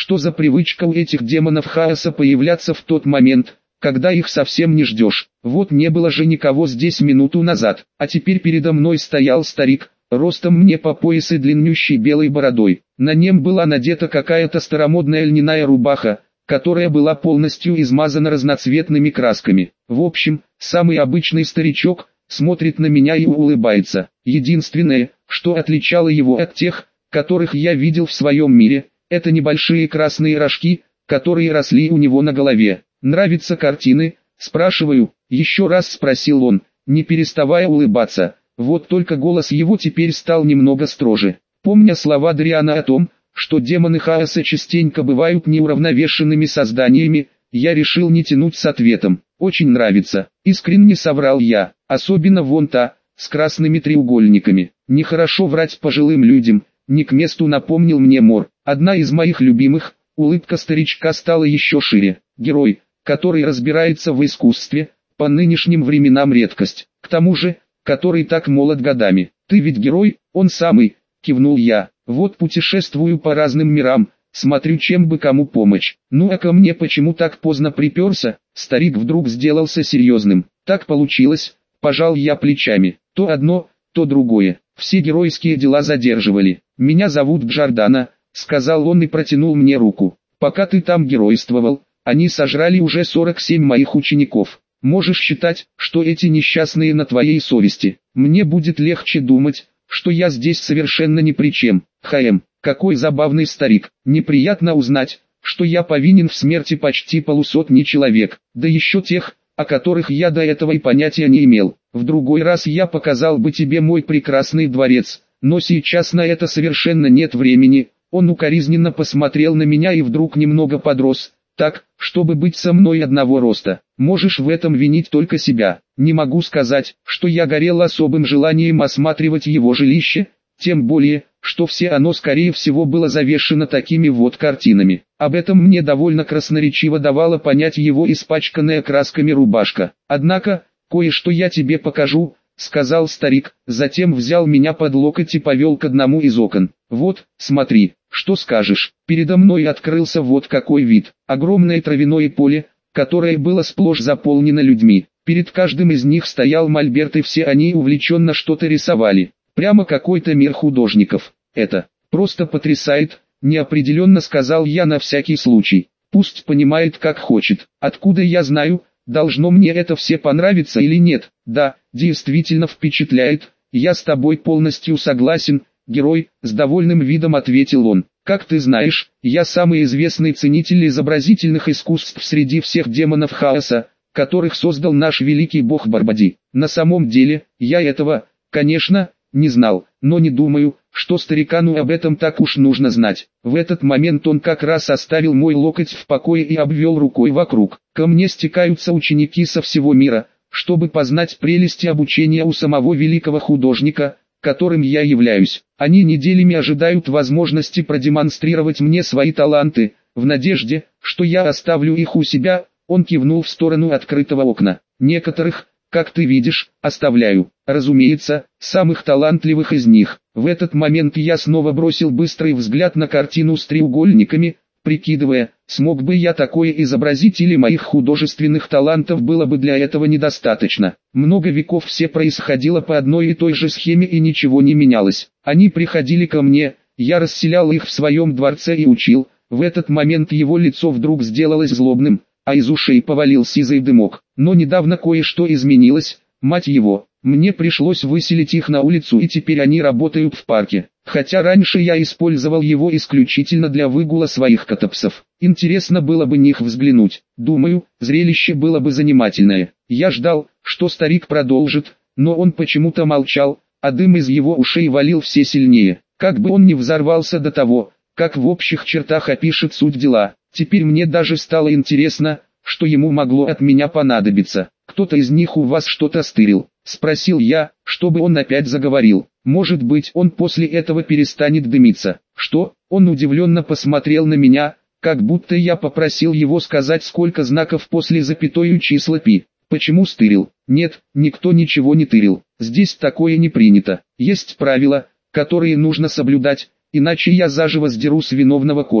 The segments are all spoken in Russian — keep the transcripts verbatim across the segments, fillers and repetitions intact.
Что за привычка у этих демонов хаоса появляться в тот момент, когда их совсем не ждешь? Вот не было же никого здесь минуту назад, а теперь передо мной стоял старик, ростом мне по пояс и длиннющей белой бородой. На нем была надета какая-то старомодная льняная рубаха, которая была полностью измазана разноцветными красками. В общем, самый обычный старичок, смотрит на меня и улыбается. Единственное, что отличало его от тех, которых я видел в своем мире, это небольшие красные рожки, которые росли у него на голове. «Нравятся картины?» – спрашиваю. Еще раз спросил он, не переставая улыбаться. Вот только голос его теперь стал немного строже. Помня слова Дриана о том, что демоны хаоса частенько бывают неуравновешенными созданиями, я решил не тянуть с ответом. «Очень нравится», – искренне соврал я, особенно вон та, с красными треугольниками. Нехорошо врать пожилым людям, не к месту напомнил мне Мор. Одна из моих любимых, улыбка старичка стала еще шире. Герой, который разбирается в искусстве, по нынешним временам редкость. К тому же, который так молод годами. Ты ведь герой, он самый, кивнул я. Вот путешествую по разным мирам, смотрю, чем бы кому помочь. Ну а ко мне почему так поздно приперся? Старик вдруг сделался серьезным. Так получилось, пожал я плечами. То одно, то другое. Все геройские дела задерживали. Меня зовут Джордана, сказал он и протянул мне руку. Пока ты там геройствовал, они сожрали уже сорок семь моих учеников. Можешь считать, что эти несчастные на твоей совести. Мне будет легче думать, что я здесь совершенно ни при чем. Хаем, какой забавный старик. Неприятно узнать, что я повинен в смерти почти полусотни человек, да еще тех, о которых я до этого и понятия не имел. В другой раз я показал бы тебе мой прекрасный дворец, но сейчас на это совершенно нет времени. Он укоризненно посмотрел на меня и вдруг немного подрос, так, чтобы быть со мной одного роста. Можешь в этом винить только себя. Не могу сказать, что я горел особым желанием осматривать его жилище, тем более, что все оно скорее всего было завешено такими вот картинами. Об этом мне довольно красноречиво давала понять его испачканная красками рубашка. Однако, кое-что я тебе покажу, сказал старик, затем взял меня под локоть и повел к одному из окон. Вот, смотри, что скажешь. Передо мной открылся вот какой вид. Огромное травяное поле, которое было сплошь заполнено людьми. Перед каждым из них стоял мольберт и все они увлеченно что-то рисовали. Прямо какой-то мир художников. Это просто потрясает, неопределенно сказал я на всякий случай. Пусть понимает как хочет. Откуда я знаю, должно мне это все понравиться или нет? Да, действительно впечатляет, я с тобой полностью согласен, герой, с довольным видом ответил он. Как ты знаешь, я самый известный ценитель изобразительных искусств среди всех демонов хаоса, которых создал наш великий бог Барбади. На самом деле, я этого, конечно, не знал, но не думаю, что старикану об этом так уж нужно знать. В этот момент он как раз оставил мой локоть в покое и обвел рукой вокруг. Ко мне стекаются ученики со всего мира, чтобы познать прелести обучения у самого великого художника, которым я являюсь. Они неделями ожидают возможности продемонстрировать мне свои таланты, в надежде, что я оставлю их у себя. Он кивнул в сторону открытого окна. Некоторых, как ты видишь, оставляю. Разумеется, самых талантливых из них. В этот момент я снова бросил быстрый взгляд на картину с треугольниками, прикидывая, смог бы я такое изобразить или моих художественных талантов было бы для этого недостаточно. Много веков все происходило по одной и той же схеме и ничего не менялось. Они приходили ко мне, я расселял их в своем дворце и учил. В этот момент его лицо вдруг сделалось злобным, а из ушей повалил сизый дымок. Но недавно кое-что изменилось, мать его, мне пришлось выселить их на улицу и теперь они работают в парке. Хотя раньше я использовал его исключительно для выгула своих котопсов. Интересно было бы них взглянуть. Думаю, зрелище было бы занимательное. Я ждал, что старик продолжит, но он почему-то молчал, а дым из его ушей валил все сильнее. Как бы он ни взорвался до того, как в общих чертах опишет суть дела. Теперь мне даже стало интересно, что ему могло от меня понадобиться. «Кто-то из них у вас что-то стырил?» — спросил я, чтобы он опять заговорил. «Может быть, он после этого перестанет дымиться». «Что?» — он удивленно посмотрел на меня, как будто я попросил его сказать, сколько знаков после запятой у числа пи. «Почему стырил?» «Нет, никто ничего не тырил. Здесь такое не принято. Есть правила, которые нужно соблюдать, иначе я заживо сдеру с виновного кожу».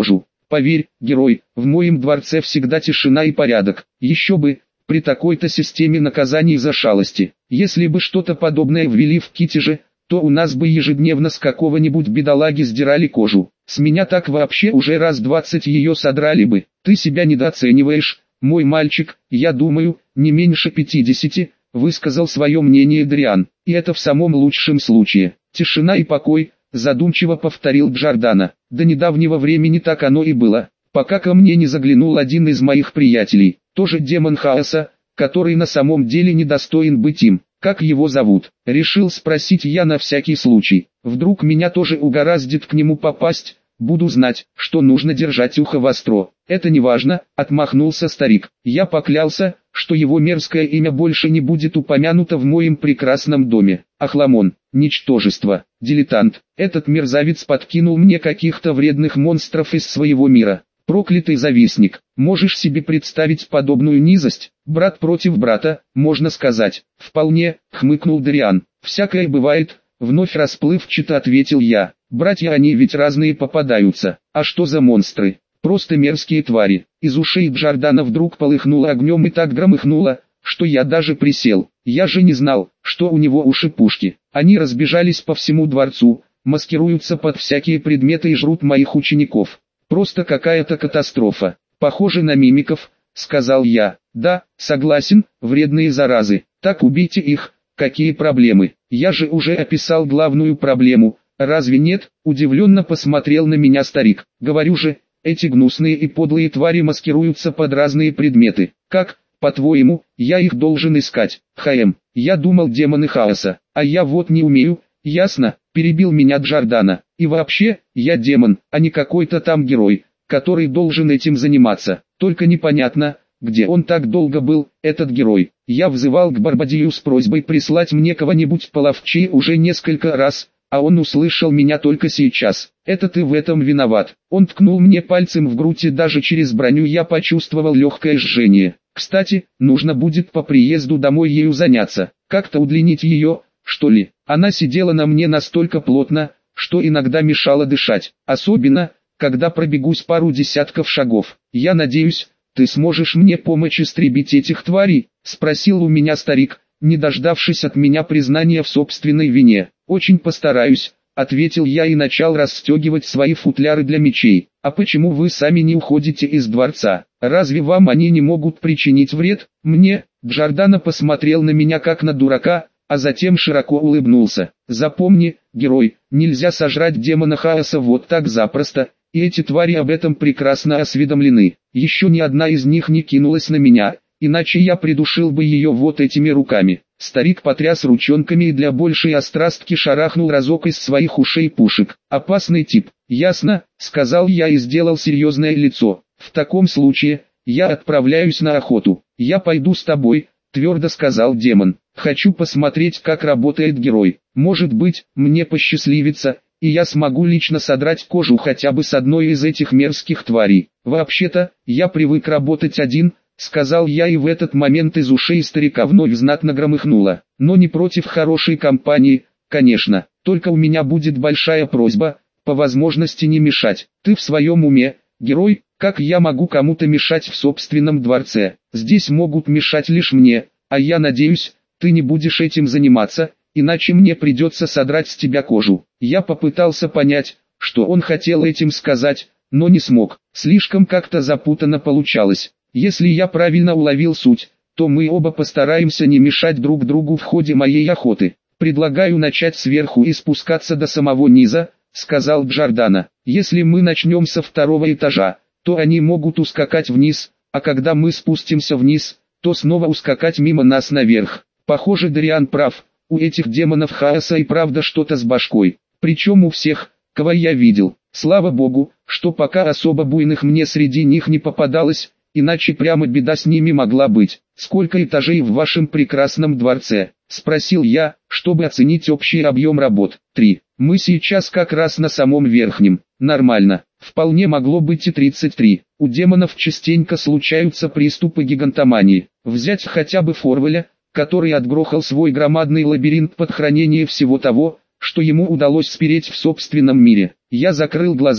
Поверь, герой, в моем дворце всегда тишина и порядок. Еще бы, при такой-то системе наказаний за шалости. Если бы что-то подобное ввели в Китеже, то у нас бы ежедневно с какого-нибудь бедолаги сдирали кожу. С меня так вообще уже раз двадцать ее содрали бы. Ты себя недооцениваешь, мой мальчик, я думаю, не меньше пятидесяти, высказал свое мнение Дариан. И это в самом лучшем случае. Тишина и покой, задумчиво повторил Джордано. До недавнего времени так оно и было, пока ко мне не заглянул один из моих приятелей, тоже демон хаоса, который на самом деле недостоин быть им. Как его зовут? Решил спросить я на всякий случай. Вдруг меня тоже угораздит к нему попасть, буду знать, что нужно держать ухо востро. Это не важно, отмахнулся старик. Я поклялся, что его мерзкое имя больше не будет упомянуто в моем прекрасном доме. Ахламон, ничтожество, дилетант. Этот мерзавец подкинул мне каких-то вредных монстров из своего мира. Проклятый завистник, можешь себе представить подобную низость? Брат против брата, можно сказать. Вполне, хмыкнул Дариан. Всякое бывает, вновь расплывчато ответил я. Братья они ведь разные попадаются. А что за монстры? Просто мерзкие твари. Из ушей Джордано вдруг полыхнуло огнем и так громыхнуло, что я даже присел. Я же не знал, что у него уши-пушки. Они разбежались по всему дворцу, маскируются под всякие предметы и жрут моих учеников. Просто какая-то катастрофа. Похоже на мимиков, сказал я. Да, согласен, вредные заразы. Так убейте их, какие проблемы. Я же уже описал главную проблему. Разве нет? Удивленно посмотрел на меня старик. Говорю же, эти гнусные и подлые твари маскируются под разные предметы. Как, по-твоему, я их должен искать? Хаэм, я думал демоны хаоса, а я вот не умею. Ясно, перебил меня Джордано. И вообще, я демон, а не какой-то там герой, который должен этим заниматься. Только непонятно, где он так долго был, этот герой. Я взывал к Барбадию с просьбой прислать мне кого-нибудь половчее уже несколько раз, а он услышал меня только сейчас. Это ты в этом виноват. Он ткнул мне пальцем в грудь, и даже через броню я почувствовал легкое жжение. Кстати, нужно будет по приезду домой ею заняться, как-то удлинить ее, что ли. Она сидела на мне настолько плотно, что иногда мешала дышать, особенно, когда пробегусь пару десятков шагов. Я надеюсь, ты сможешь мне помочь истребить этих тварей, спросил у меня старик, не дождавшись от меня признания в собственной вине. Очень постараюсь, ответил я и начал расстегивать свои футляры для мечей. А почему вы сами не уходите из дворца? Разве вам они не могут причинить вред? Мне? Джордано посмотрел на меня как на дурака, а затем широко улыбнулся. Запомни, герой, нельзя сожрать демона хаоса вот так запросто, и эти твари об этом прекрасно осведомлены. Еще ни одна из них не кинулась на меня, иначе я придушил бы ее вот этими руками. Старик потряс ручонками и для большей острастки шарахнул разок из своих ушей пушек. Опасный тип. Ясно, сказал я и сделал серьезное лицо. В таком случае, я отправляюсь на охоту. Я пойду с тобой, твердо сказал демон. Хочу посмотреть, как работает герой. Может быть, мне посчастливится, и я смогу лично содрать кожу хотя бы с одной из этих мерзких тварей. Вообще-то, я привык работать один, сказал я, и в этот момент из ушей старика вновь знатно громыхнуло. Но не против хорошей компании, конечно. Только у меня будет большая просьба, по возможности не мешать. Ты в своем уме, герой? Как я могу кому-то мешать в собственном дворце? Здесь могут мешать лишь мне, а я надеюсь, ты не будешь этим заниматься, иначе мне придется содрать с тебя кожу. Я попытался понять, что он хотел этим сказать, но не смог. Слишком как-то запутанно получалось. Если я правильно уловил суть, то мы оба постараемся не мешать друг другу в ходе моей охоты. Предлагаю начать сверху и спускаться до самого низа, сказал Джордано. Если мы начнем со второго этажа, то они могут ускакать вниз, а когда мы спустимся вниз, то снова ускакать мимо нас наверх. Похоже, Дариан прав, у этих демонов хаоса и правда что-то с башкой, причем у всех, кого я видел. Слава богу, что пока особо буйных мне среди них не попадалось, иначе прямо беда с ними могла быть. «Сколько этажей в вашем прекрасном дворце?» – спросил я, чтобы оценить общий объем работ. «Три. Мы сейчас как раз на самом верхнем. Нормально. Вполне могло быть и тридцать три. У демонов частенько случаются приступы гигантомании. Взять хотя бы Форвеля, который отгрохал свой громадный лабиринт под хранение всего того, что ему удалось спереть в собственном мире. Я закрыл глаза,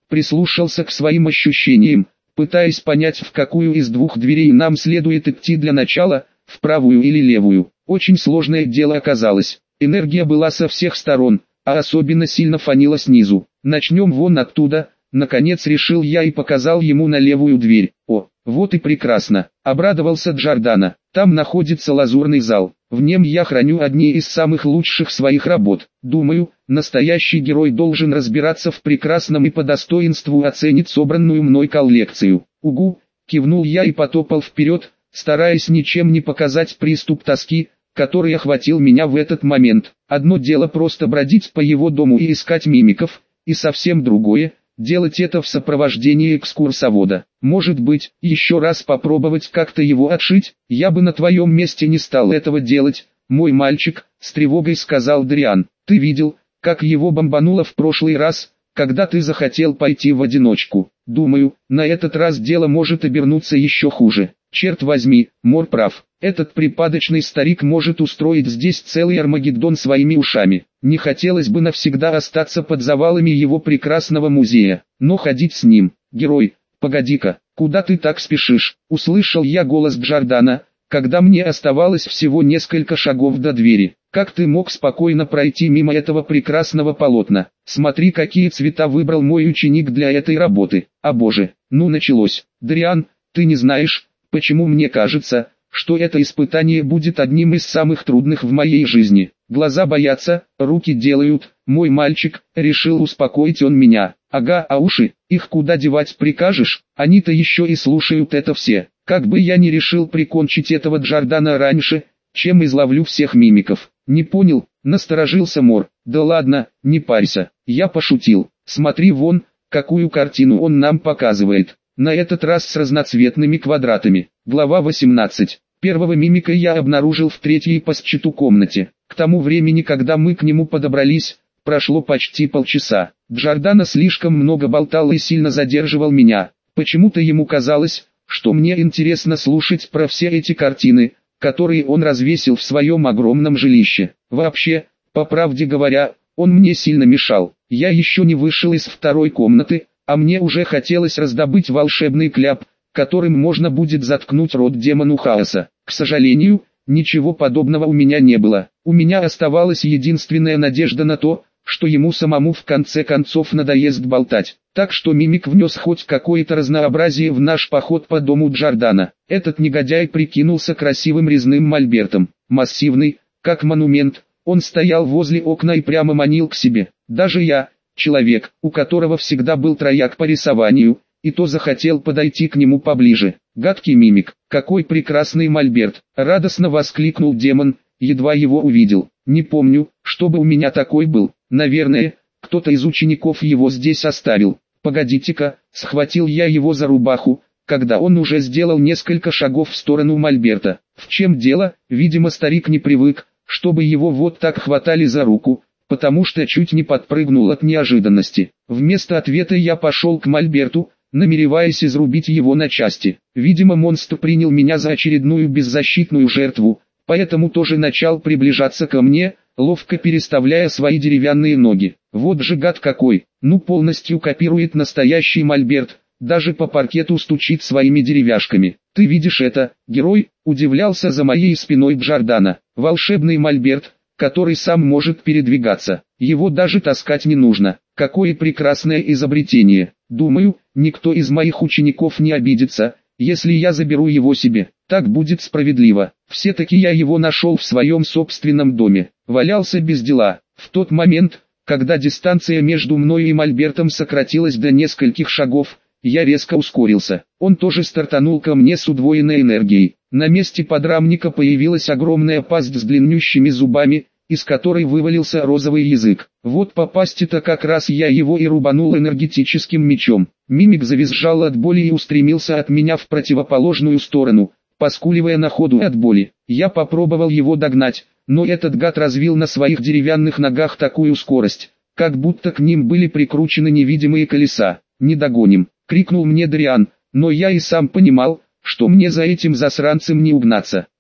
прислушался к своим ощущениям, пытаясь понять, в какую из двух дверей нам следует идти для начала, в правую или левую. Очень сложное дело оказалось. Энергия была со всех сторон, а особенно сильно фанила снизу. Начнем вон оттуда, наконец решил я и показал ему на левую дверь. О, вот и прекрасно, обрадовался Джордано. Там находится лазурный зал. В нем я храню одни из самых лучших своих работ. Думаю, настоящий герой должен разбираться в прекрасном и по достоинству оценить собранную мной коллекцию. Угу, кивнул я и потопал вперед, стараясь ничем не показать приступ тоски, который охватил меня в этот момент. Одно дело просто бродить по его дому и искать мимиков, и совсем другое – делать это в сопровождении экскурсовода. Может быть, еще раз попробовать как-то его отшить? Я бы на твоем месте не стал этого делать, мой мальчик, с тревогой сказал Дриан. Ты видел, как его бомбануло в прошлый раз, когда ты захотел пойти в одиночку? Думаю, на этот раз дело может обернуться еще хуже. Черт возьми, Мор прав. Этот припадочный старик может устроить здесь целый Армагеддон своими ушами. Не хотелось бы навсегда остаться под завалами его прекрасного музея, но ходить с ним. Герой, погоди-ка, куда ты так спешишь? Услышал я голос Джордано, когда мне оставалось всего несколько шагов до двери. Как ты мог спокойно пройти мимо этого прекрасного полотна? Смотри, какие цвета выбрал мой ученик для этой работы. А боже, ну началось. Дриан, ты не знаешь, почему мне кажется, что это испытание будет одним из самых трудных в моей жизни. Глаза боятся, руки делают, мой мальчик, решил успокоить он меня. Ага, а уши, их куда девать прикажешь? Они-то еще и слушают это все. Как бы я ни решил прикончить этого Джордано раньше, чем изловлю всех мимиков. Не понял, насторожился Мор. Да ладно, не парься, я пошутил. Смотри вон, какую картину он нам показывает. На этот раз с разноцветными квадратами. Глава восемнадцать. Первого мимика я обнаружил в третьей по счету комнате. К тому времени, когда мы к нему подобрались, прошло почти полчаса. Джордано слишком много болтал и сильно задерживал меня. Почему-то ему казалось, что мне интересно слушать про все эти картины, которые он развесил в своем огромном жилище. Вообще, по правде говоря, он мне сильно мешал. Я еще не вышел из второй комнаты, а мне уже хотелось раздобыть волшебный кляп, которым можно будет заткнуть рот демону хаоса. К сожалению, ничего подобного у меня не было. У меня оставалась единственная надежда на то, что ему самому в конце концов надоест болтать. Так что мимик внес хоть какое-то разнообразие в наш поход по дому Джордано. Этот негодяй прикинулся красивым резным мольбертом. Массивный, как монумент, он стоял возле окна и прямо манил к себе. Даже я, человек, у которого всегда был трояк по рисованию, и то захотел подойти к нему поближе. Гадкий мимик, какой прекрасный мольберт, радостно воскликнул демон, едва его увидел. Не помню, чтобы у меня такой был. Наверное, кто-то из учеников его здесь оставил. Погодите-ка, схватил я его за рубаху, когда он уже сделал несколько шагов в сторону мольберта. В чем дело? Видимо, старик не привык, чтобы его вот так хватали за руку, потому что чуть не подпрыгнул от неожиданности. Вместо ответа я пошел к мольберту, намереваясь изрубить его на части. Видимо, монстр принял меня за очередную беззащитную жертву, поэтому тоже начал приближаться ко мне, ловко переставляя свои деревянные ноги. Вот же гад какой, ну полностью копирует настоящий мольберт, даже по паркету стучит своими деревяшками. Ты видишь это, герой? Удивлялся за моей спиной Джордано. Волшебный мольберт, который сам может передвигаться. Его даже таскать не нужно. Какое прекрасное изобретение. Думаю, никто из моих учеников не обидится, если я заберу его себе. Так будет справедливо. Все-таки я его нашел в своем собственном доме. Валялся без дела. В тот момент, когда дистанция между мной и мольбертом сократилась до нескольких шагов, я резко ускорился. Он тоже стартанул ко мне с удвоенной энергией. На месте подрамника появилась огромная пасть с длиннющими зубами, из которой вывалился розовый язык. Вот по пасти-то как раз я его и рубанул энергетическим мечом. Мимик завизжал от боли и устремился от меня в противоположную сторону, поскуливая на ходу от боли. Я попробовал его догнать, но этот гад развил на своих деревянных ногах такую скорость, как будто к ним были прикручены невидимые колеса. «Не догоним!» — крикнул мне Дриан, но я и сам понимал, что мне за этим засранцем не угнаться.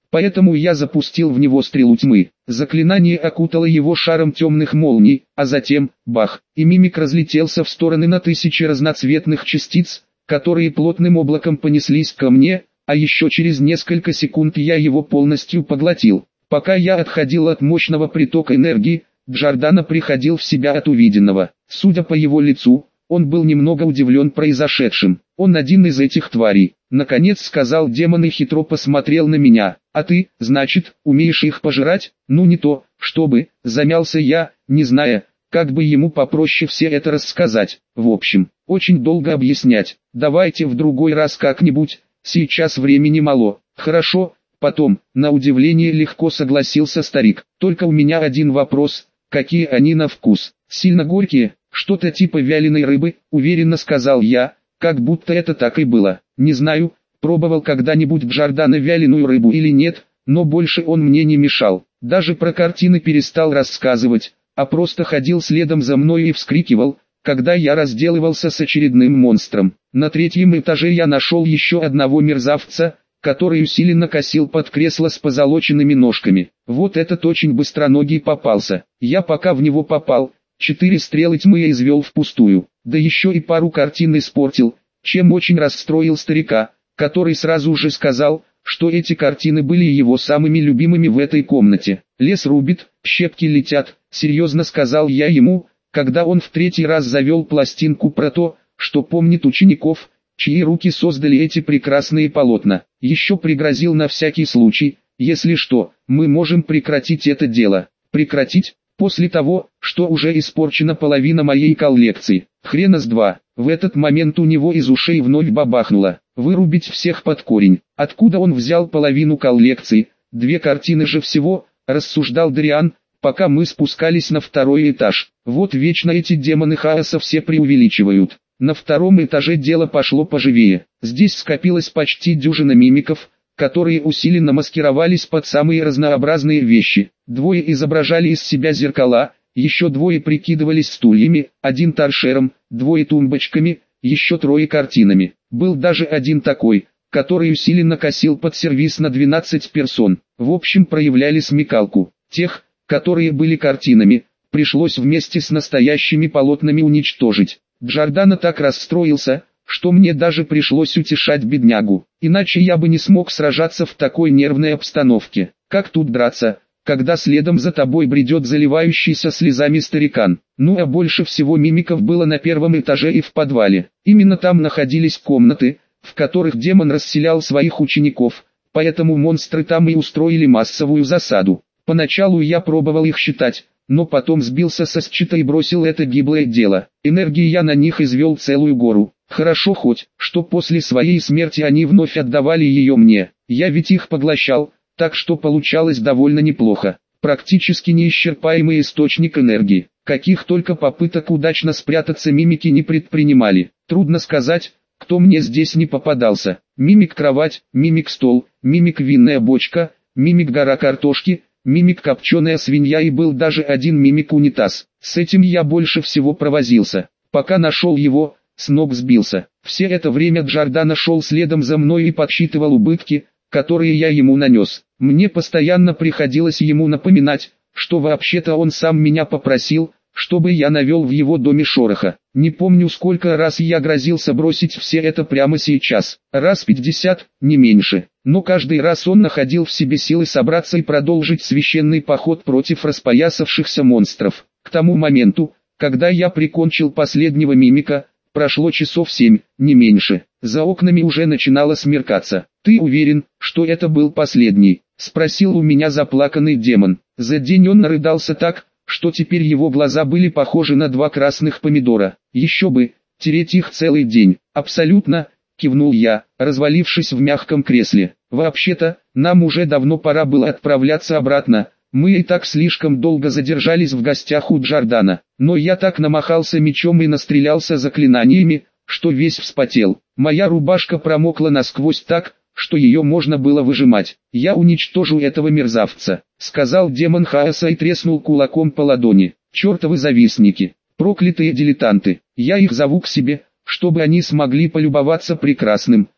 Поэтому я запустил в него стрелу тьмы. Заклинание окутало его шаром темных молний, а затем, бах, и мимик разлетелся в стороны на тысячи разноцветных частиц, которые плотным облаком понеслись ко мне, а еще через несколько секунд я его полностью поглотил. Пока я отходил от мощного притока энергии, Джордано приходил в себя от увиденного. Судя по его лицу, он был немного удивлен произошедшим. Он один из этих тварей. Наконец сказал демон и хитро посмотрел на меня. А ты, значит, умеешь их пожирать? Ну не то, чтобы, замялся я, не зная, как бы ему попроще все это рассказать. В общем, очень долго объяснять. Давайте в другой раз как-нибудь, сейчас времени мало. Хорошо, потом, на удивление легко согласился старик. Только у меня один вопрос, какие они на вкус? Сильно горькие? Что-то типа вяленой рыбы, уверенно сказал я, как будто это так и было. Не знаю, пробовал когда-нибудь Джордано вяленую рыбу или нет, но больше он мне не мешал. Даже про картины перестал рассказывать, а просто ходил следом за мной и вскрикивал, когда я разделывался с очередным монстром. На третьем этаже я нашел еще одного мерзавца, который усиленно косил под кресло с позолоченными ножками. Вот этот очень быстроногий попался. Я пока в него попал, четыре стрелы тьмы я извел впустую, да еще и пару картин испортил, чем очень расстроил старика, который сразу же сказал, что эти картины были его самыми любимыми в этой комнате. Лес рубит, щепки летят, серьезно сказал я ему, когда он в третий раз завел пластинку про то, что помнит учеников, чьи руки создали эти прекрасные полотна. Еще пригрозил на всякий случай, если что, мы можем прекратить это дело. Прекратить? После того, что уже испорчена половина моей коллекции. Хрена с два. В этот момент у него из ушей вновь бабахнуло. Вырубить всех под корень. Откуда он взял половину коллекции? Две картины же всего, рассуждал Дариан, пока мы спускались на второй этаж. Вот вечно эти демоны хаоса все преувеличивают. На втором этаже дело пошло поживее. Здесь скопилось почти дюжина мимиков, которые усиленно маскировались под самые разнообразные вещи. Двое изображали из себя зеркала, еще двое прикидывались стульями, один торшером, двое тумбочками, еще трое картинами. Был даже один такой, который усиленно косил под сервиз на двенадцать персон. В общем, проявляли смекалку. Тех, которые были картинами, пришлось вместе с настоящими полотнами уничтожить. Джордано так расстроился, что мне даже пришлось утешать беднягу. Иначе я бы не смог сражаться в такой нервной обстановке. Как тут драться, когда следом за тобой бредет заливающийся слезами старикан? Ну а больше всего мимиков было на первом этаже и в подвале. Именно там находились комнаты, в которых демон расселял своих учеников, поэтому монстры там и устроили массовую засаду. Поначалу я пробовал их считать, но потом сбился со счета и бросил это гиблое дело. Энергии я на них извел целую гору. Хорошо хоть, что после своей смерти они вновь отдавали ее мне. Я ведь их поглощал, так что получалось довольно неплохо. Практически неисчерпаемый источник энергии. Каких только попыток удачно спрятаться мимики не предпринимали. Трудно сказать, кто мне здесь не попадался. Мимик-кровать, мимик-стол, мимик-винная бочка, мимик-гора картошки, мимик-копченая свинья и был даже один мимик-унитаз. С этим я больше всего провозился. Пока нашел его, с ног сбился. Все это время Джордано шел следом за мной и подсчитывал убытки, которые я ему нанес. Мне постоянно приходилось ему напоминать, что вообще-то он сам меня попросил, чтобы я навел в его доме шороха. Не помню, сколько раз я грозился бросить все это прямо сейчас. Раз пятьдесят, не меньше. Но каждый раз он находил в себе силы собраться и продолжить священный поход против распоясавшихся монстров. К тому моменту, когда я прикончил последнего мимика, прошло часов семь, не меньше. За окнами уже начинало смеркаться. «Ты уверен, что это был последний?» — спросил у меня заплаканный демон. За день он нарыдался так, что теперь его глаза были похожи на два красных помидора. «Еще бы, тереть их целый день». «Абсолютно», — кивнул я, развалившись в мягком кресле. «Вообще-то, нам уже давно пора было отправляться обратно. Мы и так слишком долго задержались в гостях у Джордано, но я так намахался мечом и настрелялся заклинаниями, что весь вспотел. Моя рубашка промокла насквозь так, что ее можно было выжимать. Я уничтожу этого мерзавца», — сказал демон хаоса и треснул кулаком по ладони. «Чертовы завистники, проклятые дилетанты, я их зову к себе, чтобы они смогли полюбоваться прекрасным,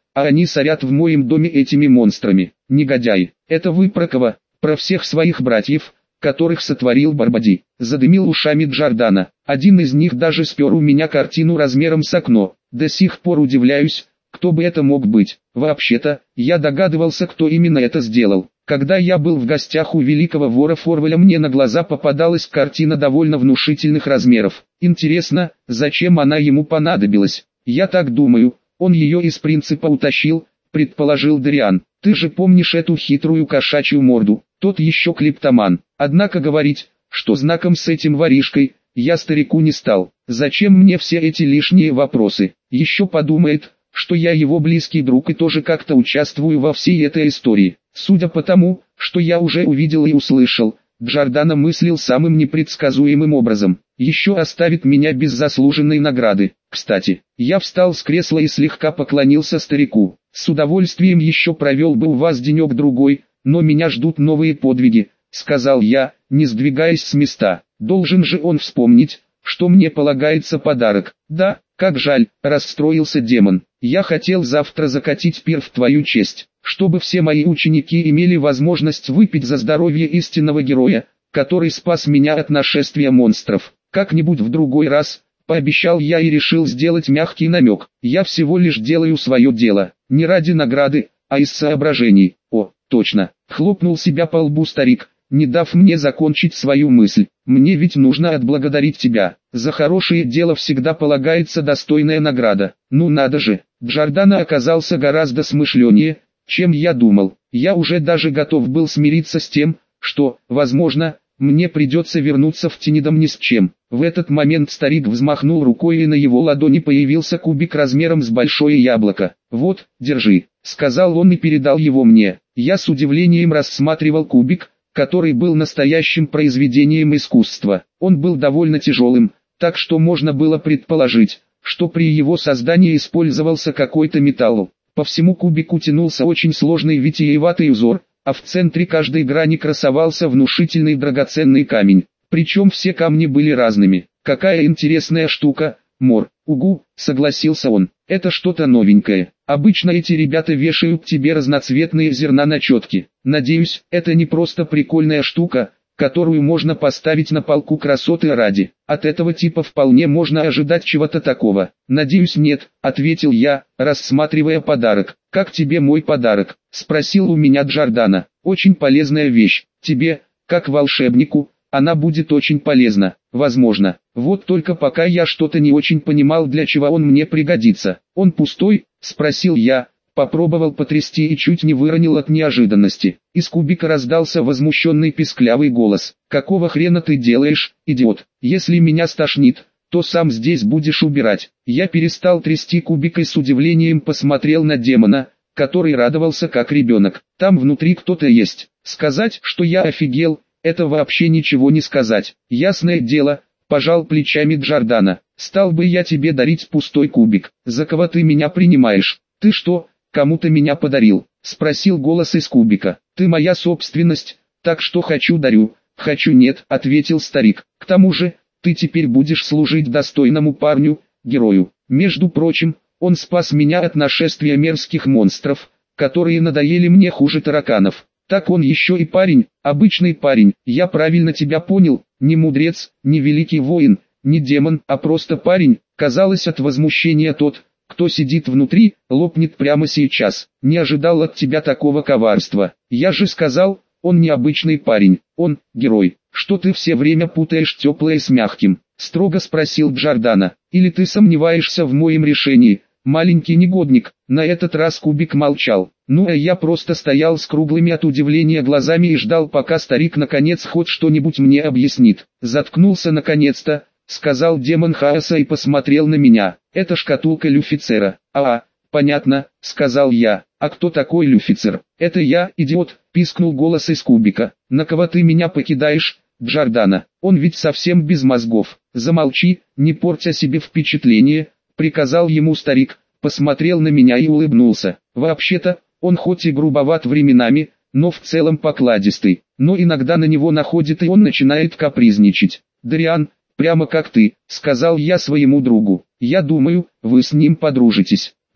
а они сорят в моем доме этими монстрами. Негодяи, это вы про кого? Про всех своих братьев, которых сотворил Барбади. Задымил ушами Джордано. Один из них даже спер у меня картину размером с окно. До сих пор удивляюсь, кто бы это мог быть. Вообще-то, я догадывался, кто именно это сделал. Когда я был в гостях у великого вора Форвеля, мне на глаза попадалась картина довольно внушительных размеров. Интересно, зачем она ему понадобилась? Я так думаю, он ее из принципа утащил, предположил Дариан. Ты же помнишь эту хитрую кошачью морду, тот еще клептоман. Однако говорить, что знаком с этим воришкой, я старику не стал. Зачем мне все эти лишние вопросы? Еще подумает, что я его близкий друг и тоже как-то участвую во всей этой истории. Судя по тому, что я уже увидел и услышал, Джордано мыслил самым непредсказуемым образом. Еще оставит меня без заслуженной награды. Кстати, я встал с кресла и слегка поклонился старику. С удовольствием еще провел бы у вас денек-другой, но меня ждут новые подвиги, сказал я, не сдвигаясь с места. Должен же он вспомнить, что мне полагается подарок. Да, как жаль, расстроился демон. Я хотел завтра закатить пир в твою честь, чтобы все мои ученики имели возможность выпить за здоровье истинного героя, который спас меня от нашествия монстров. Как-нибудь в другой раз, пообещал я и решил сделать мягкий намек. Я всего лишь делаю свое дело, не ради награды, а из соображений. О, точно, хлопнул себя по лбу старик, не дав мне закончить свою мысль. Мне ведь нужно отблагодарить тебя. За хорошее дело всегда полагается достойная награда. Ну надо же, Джордано оказался гораздо смышленнее, чем я думал. Я уже даже готов был смириться с тем, что, возможно, мне придется вернуться в Тинидом ни с чем. В этот момент старик взмахнул рукой, и на его ладони появился кубик размером с большое яблоко. «Вот, держи», — сказал он и передал его мне. Я с удивлением рассматривал кубик, который был настоящим произведением искусства. Он был довольно тяжелым, так что можно было предположить, что при его создании использовался какой-то металл. По всему кубику тянулся очень сложный витиеватый узор, а в центре каждой грани красовался внушительный драгоценный камень. Причем все камни были разными. Какая интересная штука, Мор. Угу, согласился он. Это что-то новенькое. Обычно эти ребята вешают тебе разноцветные зерна на четки. Надеюсь, это не просто прикольная штука, которую можно поставить на полку красоты ради. От этого типа вполне можно ожидать чего-то такого. Надеюсь, нет, ответил я, рассматривая подарок. Как тебе мой подарок? Спросил у меня Джордано. Очень полезная вещь. Тебе, как волшебнику, она будет очень полезна. Возможно. Вот только пока я что-то не очень понимал, для чего он мне пригодится. Он пустой? Спросил я. Попробовал потрясти и чуть не выронил от неожиданности. Из кубика раздался возмущенный писклявый голос. «Какого хрена ты делаешь, идиот? Если меня стошнит, то сам здесь будешь убирать». Я перестал трясти кубик и с удивлением посмотрел на демона, который радовался как ребенок. «Там внутри кто-то есть». Сказать, что я офигел, это вообще ничего не сказать. Ясное дело, пожал плечами Джордано. «Стал бы я тебе дарить пустой кубик. За кого ты меня принимаешь? Ты что, кому-то меня подарил?» — спросил голос из кубика. «Ты моя собственность, так что хочу дарю, хочу нет», — ответил старик. «К тому же, ты теперь будешь служить достойному парню, герою. Между прочим, он спас меня от нашествия мерзких монстров, которые надоели мне хуже тараканов. Так он еще и парень, обычный парень. Я правильно тебя понял, не мудрец, не великий воин, не демон, а просто парень». Казалось, от возмущения тот, кто сидит внутри, лопнет прямо сейчас. «Не ожидал от тебя такого коварства. Я же сказал, он не обычный парень, он герой. Что ты все время путаешь теплое с мягким?» — строго спросил Джордано. «Или ты сомневаешься в моем решении, маленький негодник?» На этот раз кубик молчал. Ну а я просто стоял с круглыми от удивления глазами и ждал, пока старик наконец хоть что-нибудь мне объяснит. «Заткнулся наконец-то», — сказал демон хаоса и посмотрел на меня. «Это шкатулка Люцифера». «А, понятно», — сказал я. «А кто такой Люцифер?» «Это я, идиот», — пискнул голос из кубика. «На кого ты меня покидаешь, Джордано? Он ведь совсем без мозгов». «Замолчи, не портя себе впечатление», — приказал ему старик, посмотрел на меня и улыбнулся. «Вообще-то, он хоть и грубоват временами, но в целом покладистый. Но иногда на него находит и он начинает капризничать. Дариан, прямо как ты», — сказал я своему другу. «Я думаю, вы с ним подружитесь».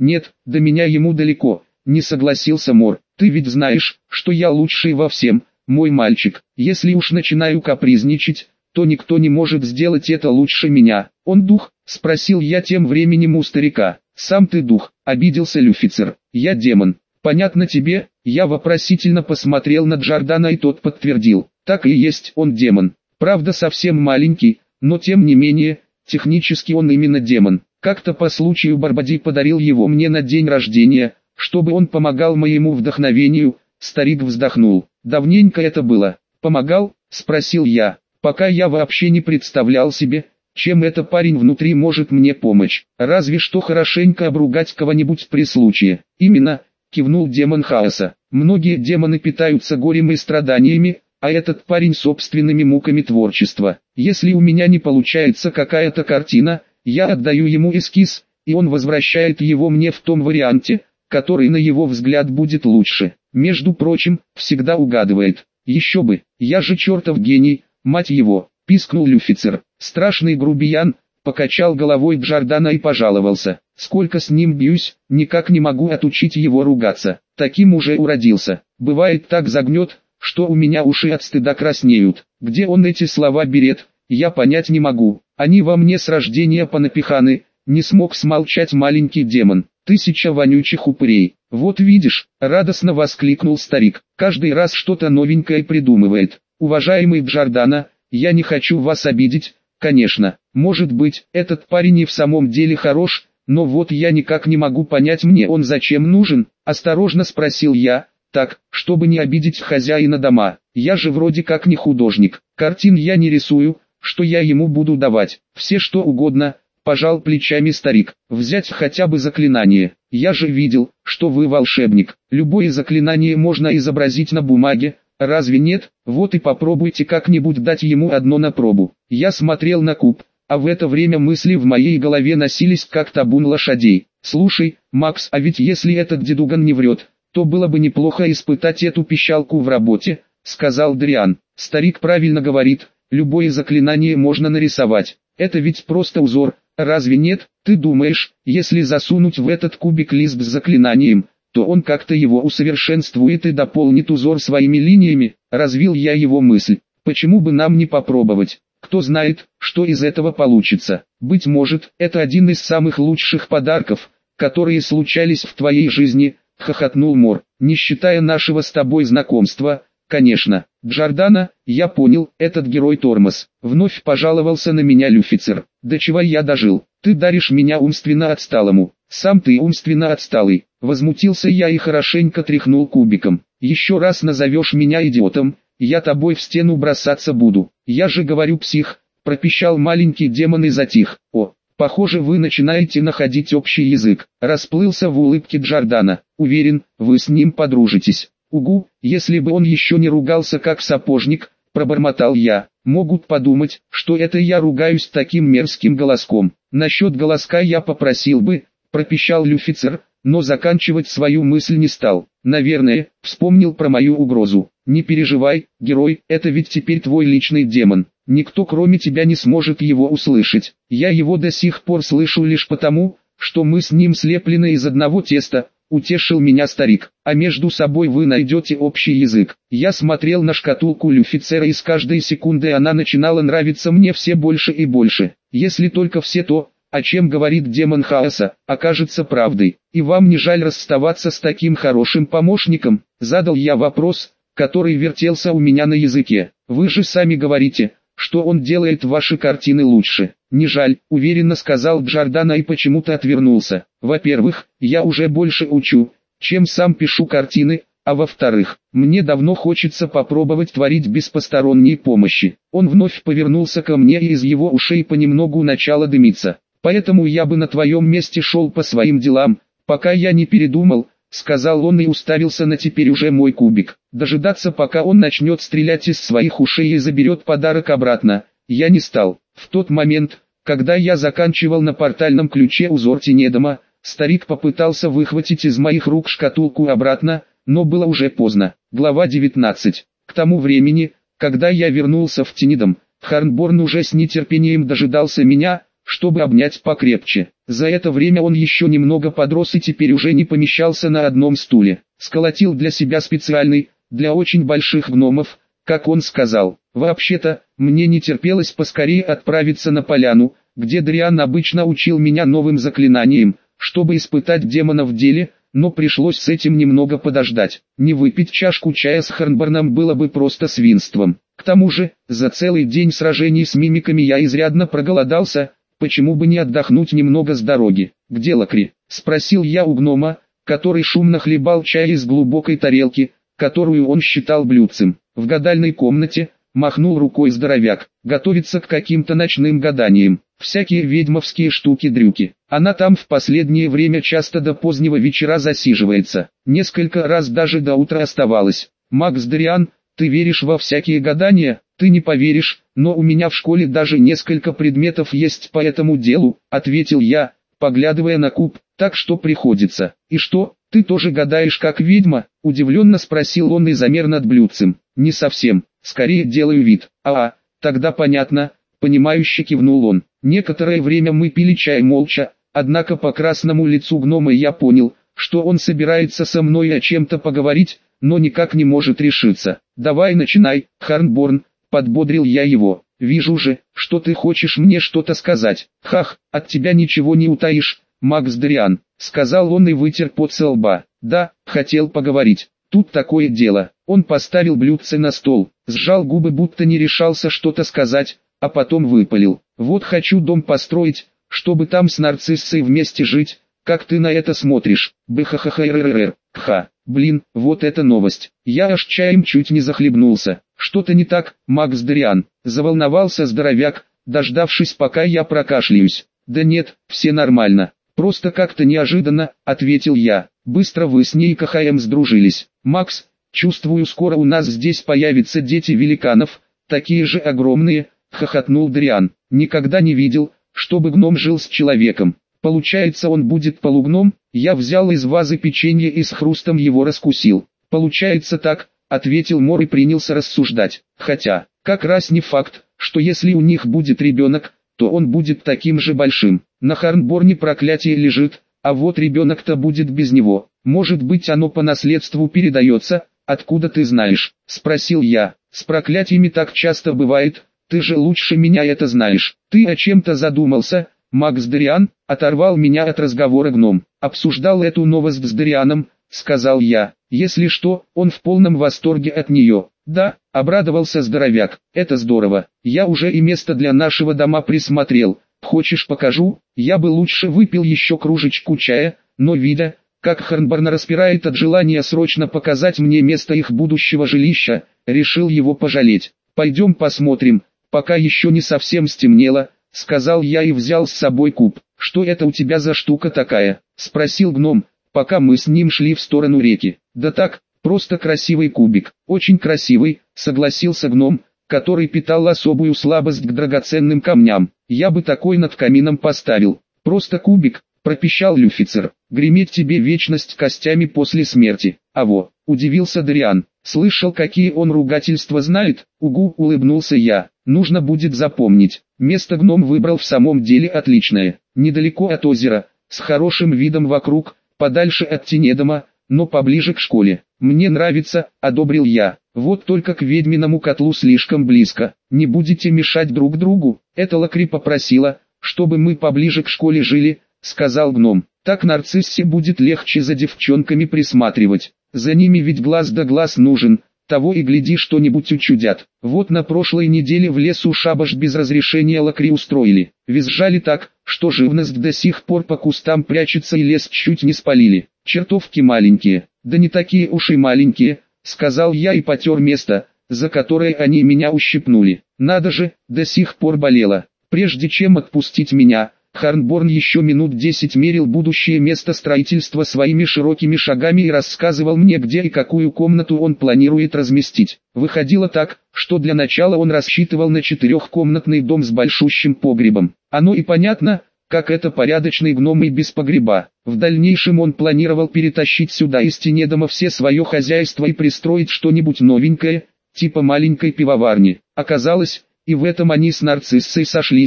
Нет, до меня ему далеко, не согласился Мор. Ты ведь знаешь, что я лучший во всем, мой мальчик. Если уж начинаю капризничать, то никто не может сделать это лучше меня. Он дух? Спросил я тем временем у старика. Сам ты дух, обиделся Люфицер. Я демон. Понятно тебе? Я вопросительно посмотрел на Джордана, и тот подтвердил. Так и есть, он демон. Правда совсем маленький, но тем не менее, технически он именно демон. Как-то по случаю Барбади подарил его мне на день рождения, чтобы он помогал моему вдохновению. Старик вздохнул. Давненько это было. Помогал? Спросил я. Пока я вообще не представлял себе, чем этот парень внутри может мне помочь. Разве что хорошенько обругать кого-нибудь при случае. Именно, кивнул демон хаоса. Многие демоны питаются горем и страданиями, а этот парень собственными муками творчества. Если у меня не получается какая-то картина, я отдаю ему эскиз, и он возвращает его мне в том варианте, который на его взгляд будет лучше. Между прочим, всегда угадывает. Еще бы, я же чертов гений, мать его, пискнул Люфицер. Страшный грубиян, покачал головой Джордана и пожаловался. Сколько с ним бьюсь, никак не могу отучить его ругаться. Таким уже уродился. Бывает так загнет, что у меня уши от стыда краснеют. Где он эти слова берет, я понять не могу. Они во мне с рождения понапиханы. Не смог смолчать маленький демон. Тысяча вонючих упырей. Вот видишь, радостно воскликнул старик. Каждый раз что-то новенькое придумывает. Уважаемый Джордана, я не хочу вас обидеть, конечно. Может быть, этот парень и в самом деле хорош, но вот я никак не могу понять, мне он зачем нужен? Осторожно спросил я, так, чтобы не обидеть хозяина дома. Я же вроде как не художник. Картин я не рисую, что я ему буду давать? Все что угодно. Пожал плечами старик. Взять хотя бы заклинание. Я же видел, что вы волшебник. Любое заклинание можно изобразить на бумаге. Разве нет? Вот и попробуйте как-нибудь дать ему одно на пробу. Я смотрел на куб, а в это время мысли в моей голове носились как табун лошадей. Слушай, Макс, а ведь если этот дедуган не врет, то было бы неплохо испытать эту пищалку в работе, сказал Дриан. Старик правильно говорит, любое заклинание можно нарисовать. Это ведь просто узор. Разве нет? Ты думаешь, если засунуть в этот кубик лист с заклинанием, то он как-то его усовершенствует и дополнит узор своими линиями? Развил я его мысль. Почему бы нам не попробовать? Кто знает, что из этого получится. Быть может, это один из самых лучших подарков, которые случались в твоей жизни, хохотнул Мор. Не считая нашего с тобой знакомства, конечно. Джордана, я понял, этот герой тормоз. Вновь пожаловался на меня Люфицер. До чего я дожил? Ты даришь меня умственно отсталому. Сам ты умственно отсталый. Возмутился я и хорошенько тряхнул кубиком. Еще раз назовешь меня идиотом, я тобой в стену бросаться буду. Я же говорю псих, пропищал маленький демон и затих. О, похоже вы начинаете находить общий язык. Расплылся в улыбке Джордана. Уверен, вы с ним подружитесь. Угу, если бы он еще не ругался как сапожник, пробормотал я. Могут подумать, что это я ругаюсь таким мерзким голоском. Насчет голоска я попросил бы, пропищал Люфицер, но заканчивать свою мысль не стал. Наверное, вспомнил про мою угрозу. Не переживай, герой, это ведь теперь твой личный демон. Никто кроме тебя не сможет его услышать. Я его до сих пор слышу лишь потому, что мы с ним слеплены из одного теста. Утешил меня старик, а между собой вы найдете общий язык. Я смотрел на шкатулку Люфицера, и с каждой секунды она начинала нравиться мне все больше и больше. Если только все то, о чем говорит демон хаоса, окажется правдой. И вам не жаль расставаться с таким хорошим помощником? Задал я вопрос, который вертелся у меня на языке. Вы же сами говорите, что он делает ваши картины лучше. Не жаль, уверенно сказал Джордана и почему-то отвернулся. Во-первых, я уже больше учу, чем сам пишу картины, а во-вторых, мне давно хочется попробовать творить без посторонней помощи. Он вновь повернулся ко мне, и из его ушей понемногу начало дымиться. Поэтому я бы на твоем месте шел по своим делам, пока я не передумал, сказал он и уставился на теперь уже мой кубик. Дожидаться, пока он начнет стрелять из своих ушей и заберет подарок обратно, я не стал. В тот момент, когда я заканчивал на портальном ключе узор Тенедома, старик попытался выхватить из моих рук шкатулку обратно, но было уже поздно. Глава девятнадцать. К тому времени, когда я вернулся в Тенедом, Харнборн уже с нетерпением дожидался меня, чтобы обнять покрепче. За это время он еще немного подрос и теперь уже не помещался на одном стуле. Сколотил для себя специальный, для очень больших гномов, как он сказал. Вообще-то, мне не терпелось поскорее отправиться на поляну, где Дриан обычно учил меня новым заклинаниям, чтобы испытать демона в деле, но пришлось с этим немного подождать. Не выпить чашку чая с Харнборном было бы просто свинством. К тому же, за целый день сражений с мимиками я изрядно проголодался, почему бы не отдохнуть немного с дороги. «Где Лакри?» — спросил я у гнома, который шумно хлебал чай из глубокой тарелки, которую он считал блюдцем. «В гадальной комнате», — махнул рукой здоровяк, — «готовится к каким-то ночным гаданиям, всякие ведьмовские штуки-дрюки. Она там в последнее время часто до позднего вечера засиживается, несколько раз даже до утра оставалась. Макс Дриан, ты веришь во всякие гадания?» «Ты не поверишь, но у меня в школе даже несколько предметов есть по этому делу», — ответил я, поглядывая на куб, «так что приходится». «И что, ты тоже гадаешь как ведьма?» — удивленно спросил он и замер над блюдцем. «Не совсем, скорее делаю вид». «А, тогда понятно», — понимающе кивнул он. Некоторое время мы пили чай молча, однако по красному лицу гнома я понял, что он собирается со мной о чем-то поговорить, но никак не может решиться. «Давай начинай, Харнборн», — подбодрил я его. «Вижу же, что ты хочешь мне что-то сказать». «Хах, от тебя ничего не утаишь, Макс Дриан», — сказал он и вытер пот со лба. «Да, хотел поговорить. Тут такое дело». Он поставил блюдце на стол, сжал губы, будто не решался что-то сказать, а потом выпалил. «Вот хочу дом построить, чтобы там с нарциссой вместе жить. Как ты на это смотришь?» Бхххрррр. Ха, блин, вот это новость. Я аж чаем чуть не захлебнулся. «Что-то не так, Макс Дриан?» — заволновался здоровяк, дождавшись, пока я прокашляюсь. «Да нет, все нормально. Просто как-то неожиданно», — ответил я. «Быстро вы с ней КХМ сдружились. Макс, чувствую, скоро у нас здесь появятся дети великанов, такие же огромные», — хохотнул Дриан. «Никогда не видел, чтобы гном жил с человеком. Получается, он будет полугном?» Я взял из вазы печенье и с хрустом его раскусил. «Получается так», — ответил Мор и принялся рассуждать. «Хотя, как раз не факт, что если у них будет ребенок, то он будет таким же большим. На Харнборне проклятие лежит, а вот ребенок-то будет без него. Может быть, оно по наследству передается?» «Откуда ты знаешь?» — спросил я. «С проклятиями так часто бывает, ты же лучше меня это знаешь». «Ты о чем-то задумался, Макс Дриан?» — оторвал меня от разговора гном. «Обсуждал эту новость с Дрианом», — сказал я. «Если что, он в полном восторге от нее». «Да», — обрадовался здоровяк, — «это здорово. Я уже и место для нашего дома присмотрел. Хочешь, покажу?» Я бы лучше выпил еще кружечку чая, но видя, как Харнборн распирает от желания срочно показать мне место их будущего жилища, решил его пожалеть. «Пойдем посмотрим, пока еще не совсем стемнело», — сказал я и взял с собой куб. «Что это у тебя за штука такая?» — спросил гном, пока мы с ним шли в сторону реки. «Да так, просто красивый кубик». «Очень красивый», — согласился гном, который питал особую слабость к драгоценным камням. «Я бы такой над камином поставил». «Просто кубик», — пропищал Люфицер. «Греметь тебе вечность костями после смерти». «Аво», — удивился Дриан. «Слышал, какие он ругательства знает?» «Угу», — улыбнулся я. «Нужно будет запомнить». Место гном выбрал в самом деле отличное. Недалеко от озера, с хорошим видом вокруг, подальше от Тенедома, но поближе к школе. «Мне нравится», — одобрил я. «Вот только к ведьминому котлу слишком близко. Не будете мешать друг другу?» «Это Лакри попросила, чтобы мы поближе к школе жили», — сказал гном. «Так нарциссе будет легче за девчонками присматривать. За ними ведь глаз да глаз нужен, того и гляди что-нибудь учудят. Вот на прошлой неделе в лесу шабаш без разрешения Лакри устроили. Визжали так, что живность до сих пор по кустам прячется и лес чуть не спалили. Чертовки маленькие». «Да не такие уж и маленькие», — сказал я и потер место, за которое они меня ущипнули. «Надо же, до сих пор болело». Прежде чем отпустить меня, Харнборн еще минут десять мерил будущее место строительства своими широкими шагами и рассказывал мне, где и какую комнату он планирует разместить. Выходило так, что для начала он рассчитывал на четырехкомнатный дом с большущим погребом. Оно и понятно, как это порядочный гном и без погреба. В дальнейшем он планировал перетащить сюда из Тенедома все свое хозяйство и пристроить что-нибудь новенькое, типа маленькой пивоварни. Оказалось, и в этом они с нарциссой сошлись,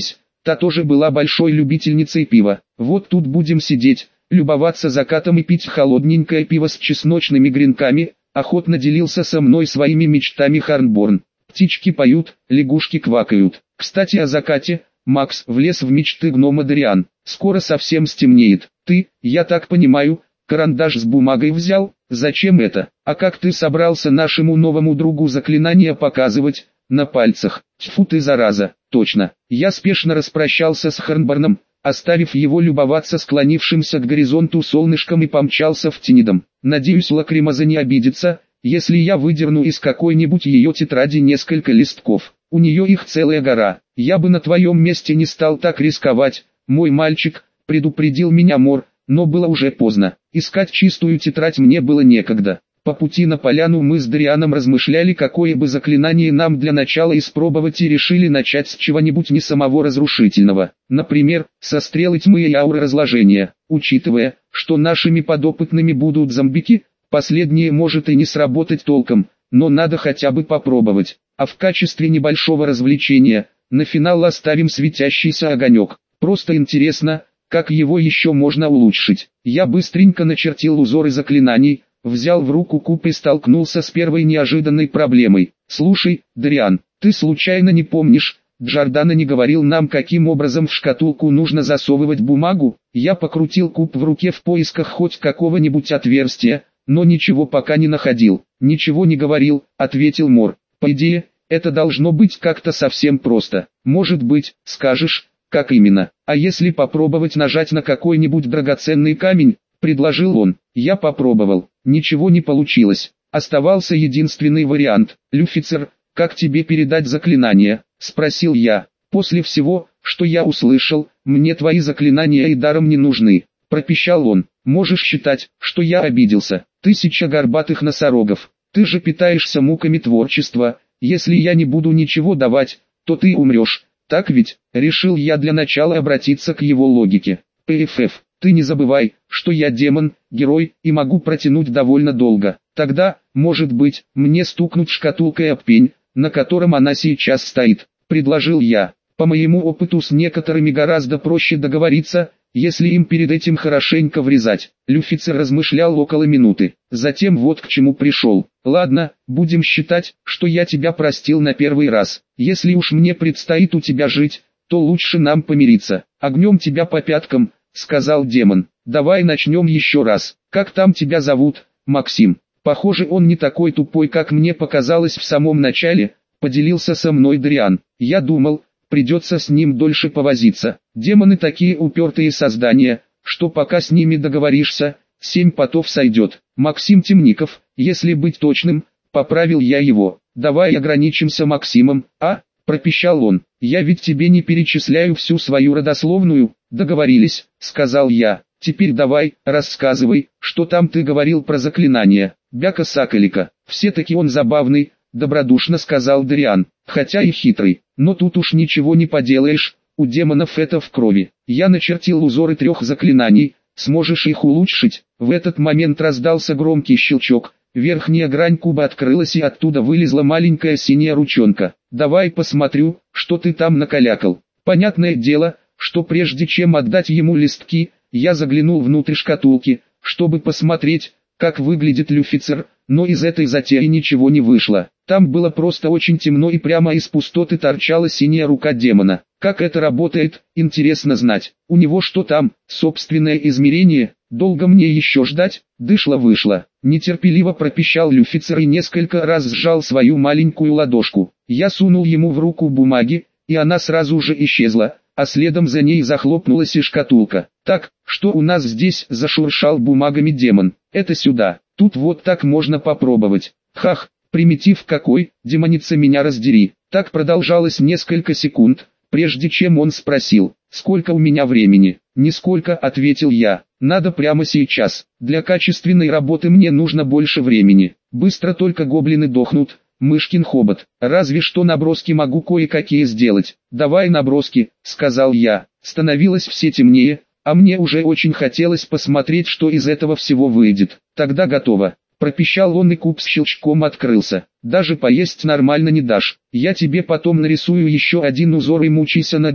та тоже была большой любительницей пива. Вот тут будем сидеть, любоваться закатом и пить холодненькое пиво с чесночными гренками, охотно делился со мной своими мечтами Харнборн. Птички поют, лягушки квакают. Кстати о закате, Макс влез в мечты гнома Дариан. Скоро совсем стемнеет. Ты, я так понимаю, карандаш с бумагой взял? Зачем это? А как ты собрался нашему новому другу заклинания показывать? На пальцах. Тьфу ты зараза. Точно. Я спешно распрощался с Харнборном, оставив его любоваться склонившимся к горизонту солнышком, и помчался в Тинидом. Надеюсь, Лакримоза не обидится, если я выдерну из какой-нибудь ее тетради несколько листков. У нее их целая гора. Я бы на твоем месте не стал так рисковать, мой мальчик, предупредил меня Мор, но было уже поздно. Искать чистую тетрадь мне было некогда. По пути на поляну мы с Дарианом размышляли, какое бы заклинание нам для начала испробовать, и решили начать с чего-нибудь не самого разрушительного. Например, со стрелы тьмы и ауры разложения. Учитывая, что нашими подопытными будут зомбики, последнее может и не сработать толком, но надо хотя бы попробовать. А в качестве небольшого развлечения, на финал оставим светящийся огонек. Просто интересно, как его еще можно улучшить. Я быстренько начертил узоры заклинаний, взял в руку куб и столкнулся с первой неожиданной проблемой. «Слушай, Дариан, ты случайно не помнишь, Джордано не говорил нам, каким образом в шкатулку нужно засовывать бумагу?» Я покрутил куб в руке в поисках хоть какого-нибудь отверстия, но ничего пока не находил. «Ничего не говорил», — ответил Мор. «По идее, это должно быть как-то совсем просто. Может быть, скажешь, как именно? А если попробовать нажать на какой-нибудь драгоценный камень?» — предложил он. Я попробовал. Ничего не получилось. Оставался единственный вариант. «Люфицер, как тебе передать заклинание?» — спросил я. «После всего, что я услышал, мне твои заклинания и даром не нужны», — пропищал он. «Можешь считать, что я обиделся. Тысяча горбатых носорогов. Ты же питаешься муками творчества. Если я не буду ничего давать, то ты умрешь. Так ведь?» Решил я для начала обратиться к его логике. «ПФФ, ты не забывай, что я демон, герой, и могу протянуть довольно долго. Тогда, может быть, мне стукнуть шкатулкой об пень, на котором она сейчас стоит», — предложил я. «По моему опыту с некоторыми гораздо проще договориться, если им перед этим хорошенько врезать». Люфицер размышлял около минуты. Затем вот к чему пришел. «Ладно, будем считать, что я тебя простил на первый раз. Если уж мне предстоит у тебя жить, то лучше нам помириться. Огнем тебя по пяткам», — сказал демон. «Давай начнем еще раз. Как там тебя зовут?» «Максим». «Похоже, он не такой тупой, как мне показалось в самом начале», — поделился со мной Дариан. «Я думал, придется с ним дольше повозиться. Демоны такие упертые создания, что пока с ними договоришься, семь потов сойдет». «Максим Темников, если быть точным», — поправил я его. «Давай ограничимся Максимом, а?» — пропищал он. «Я ведь тебе не перечисляю всю свою родословную». «Договорились», — сказал я. «Теперь давай, рассказывай, что там ты говорил про заклинание». «Бяка-сакалика, все-таки он забавный», — добродушно сказал Дариан, «хотя и хитрый, но тут уж ничего не поделаешь, у демонов это в крови. Я начертил узоры трех заклинаний, сможешь их улучшить?» В этот момент раздался громкий щелчок, верхняя грань куба открылась и оттуда вылезла маленькая синяя ручонка. «Давай посмотрю, что ты там накалякал». Понятное дело, что прежде чем отдать ему листки, я заглянул внутрь шкатулки, чтобы посмотреть, как выглядит Люфицер, но из этой затеи ничего не вышло. Там было просто очень темно, и прямо из пустоты торчала синяя рука демона. Как это работает, интересно знать. У него что там, собственное измерение? Долго мне еще ждать? Дышло-вышло. Нетерпеливо пропищал Люфицер и несколько раз сжал свою маленькую ладошку. Я сунул ему в руку бумаги, и она сразу же исчезла, а следом за ней захлопнулась и шкатулка. «Так, что у нас здесь?» — зашуршал бумагами демон. «Это сюда. Тут вот так можно попробовать». «Хах, примитив какой, демоница меня раздери». Так продолжалось несколько секунд, прежде чем он спросил, «Сколько у меня времени?» «Нисколько», — ответил я. «Надо прямо сейчас. Для качественной работы мне нужно больше времени. Быстро только гоблины дохнут». «Мышкин хобот, разве что наброски могу кое-какие сделать». «Давай наброски», — сказал я. Становилось все темнее, а мне уже очень хотелось посмотреть, что из этого всего выйдет. «Тогда готово», — пропищал он, и куб с щелчком открылся. «Даже поесть нормально не дашь. Я тебе потом нарисую еще один узор и мучайся над ним»,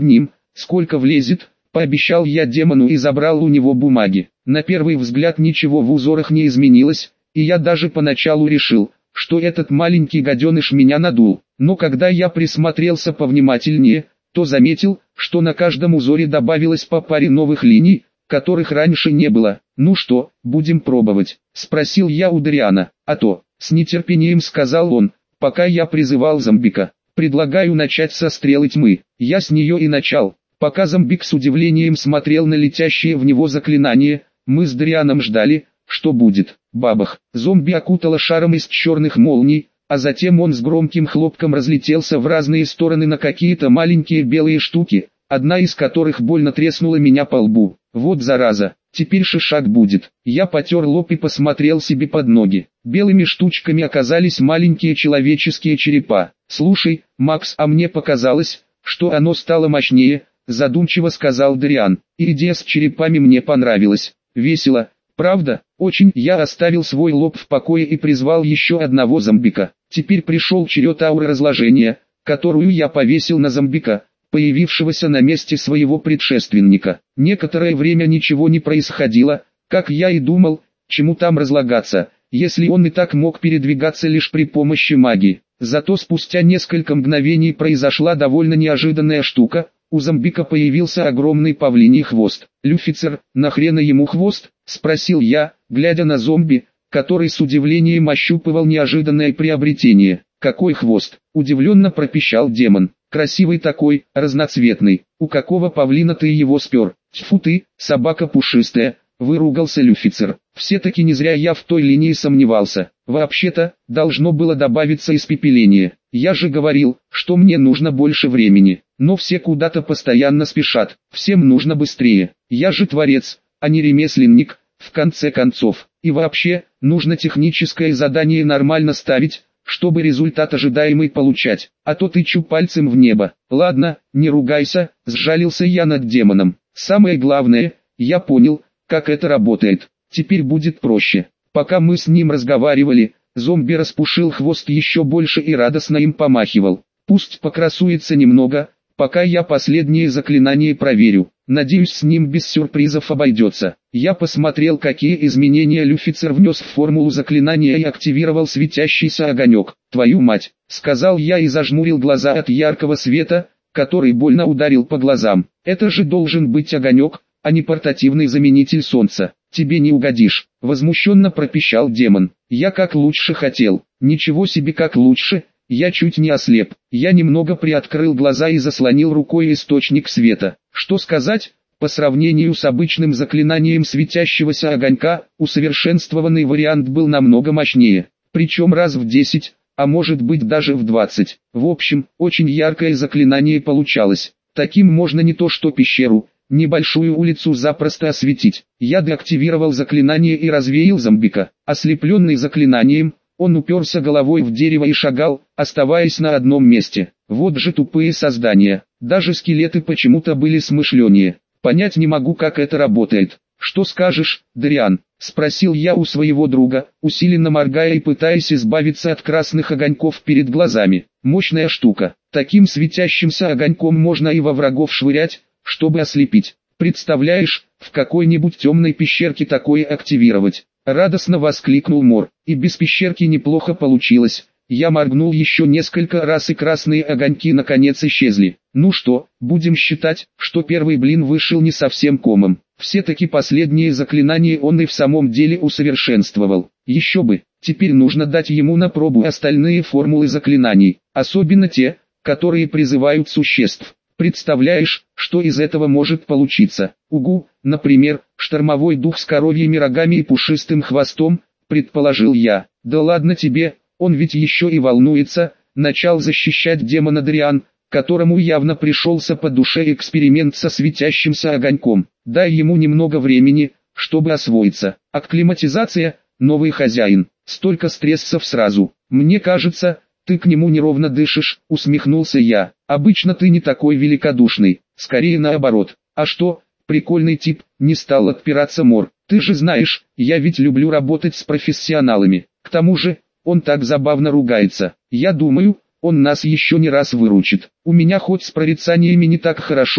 сколько влезет, пообещал я демону и забрал у него бумаги. На первый взгляд ничего в узорах не изменилось, и я даже поначалу решил, что этот маленький гаденыш меня надул. Но когда я присмотрелся повнимательнее, то заметил, что на каждом узоре добавилось по паре новых линий, которых раньше не было. «Ну что, будем пробовать?» – спросил я у Дариана. «А то», – с нетерпением сказал он, пока я призывал зомбика. «Предлагаю начать со стрелы тьмы». Я с нее и начал. Пока зомбик с удивлением смотрел на летящее в него заклинание, мы с Дарианом ждали, что будет. Бабах! Зомби окутало шаром из черных молний, а затем он с громким хлопком разлетелся в разные стороны на какие-то маленькие белые штуки, одна из которых больно треснула меня по лбу. Вот зараза, теперь шишак будет. Я потер лоб и посмотрел себе под ноги. Белыми штучками оказались маленькие человеческие черепа. «Слушай, Макс, а мне показалось, что оно стало мощнее», задумчиво сказал Дариан. «Идея с черепами мне понравилась. Весело, правда?» «Очень». Я оставил свой лоб в покое и призвал еще одного зомбика. Теперь пришел черед ауры разложения, которую я повесил на зомбика, появившегося на месте своего предшественника. Некоторое время ничего не происходило, как я и думал, чему там разлагаться, если он и так мог передвигаться лишь при помощи магии. Зато спустя несколько мгновений произошла довольно неожиданная штука. У зомбика появился огромный павлиний хвост. «Люфицер, нахрена ему хвост?» – спросил я, глядя на зомби, который с удивлением ощупывал неожиданное приобретение. «Какой хвост?» – удивленно пропищал демон. «Красивый такой, разноцветный. У какого павлина ты его спер?» «Тьфу ты, собака пушистая!» – выругался Люфицер. «Все-таки не зря я в той линии сомневался. Вообще-то, должно было добавиться испепеление. Я же говорил, что мне нужно больше времени. Но все куда-то постоянно спешат. Всем нужно быстрее. Я же творец, а не ремесленник, в конце концов. И вообще, нужно техническое задание нормально ставить, чтобы результат ожидаемый получать. А то тычу пальцем в небо». «Ладно, не ругайся», – сжалился я над демоном. «Самое главное, я понял, как это работает. Теперь будет проще». Пока мы с ним разговаривали, зомби распушил хвост еще больше и радостно им помахивал. «Пусть покрасуется немного, пока я последнее заклинание проверю. Надеюсь, с ним без сюрпризов обойдется». Я посмотрел, какие изменения Люфицер внес в формулу заклинания и активировал светящийся огонек. «Твою мать», — сказал я и зажмурил глаза от яркого света, который больно ударил по глазам. «Это же должен быть огонек, а не портативный заменитель солнца». «Тебе не угодишь», — возмущенно пропищал демон. «Я как лучше хотел». «Ничего себе как лучше». Я чуть не ослеп. Я немного приоткрыл глаза и заслонил рукой источник света. Что сказать? По сравнению с обычным заклинанием светящегося огонька, усовершенствованный вариант был намного мощнее. Причем раз в десять, а может быть даже в двадцать. В общем, очень яркое заклинание получалось. Таким можно не то что пещеру, небольшую улицу запросто осветить. Я деактивировал заклинание и развеял зомбика. Ослепленный заклинанием, он уперся головой в дерево и шагал, оставаясь на одном месте. Вот же тупые создания. Даже скелеты почему-то были смышленнее. Понять не могу, как это работает. «Что скажешь, Дариан?» – спросил я у своего друга, усиленно моргая и пытаясь избавиться от красных огоньков перед глазами. «Мощная штука. Таким светящимся огоньком можно и во врагов швырять, чтобы ослепить. Представляешь, в какой-нибудь темной пещерке такое активировать?» Радостно воскликнул Мор. «И без пещерки неплохо получилось». Я моргнул еще несколько раз, и красные огоньки наконец исчезли. Ну что, будем считать, что первый блин вышел не совсем комом. Все-таки последние заклинания он и в самом деле усовершенствовал. Еще бы, теперь нужно дать ему на пробу остальные формулы заклинаний, особенно те, которые призывают существ. Представляешь, что из этого может получиться? Угу, например, штормовой дух с коровьими рогами и пушистым хвостом, предположил я. Да ладно тебе, он ведь еще и волнуется, начал защищать демона Дариан, которому явно пришелся по душе эксперимент со светящимся огоньком. Дай ему немного времени, чтобы освоиться. Акклиматизация, новый хозяин, столько стрессов сразу. Мне кажется, ты к нему неровно дышишь, усмехнулся я. Обычно ты не такой великодушный, скорее наоборот. А что, прикольный тип, не стал отпираться Мор. Ты же знаешь, я ведь люблю работать с профессионалами. К тому же, он так забавно ругается. Я думаю, он нас еще не раз выручит. У меня хоть с прорицаниями не так хорошо,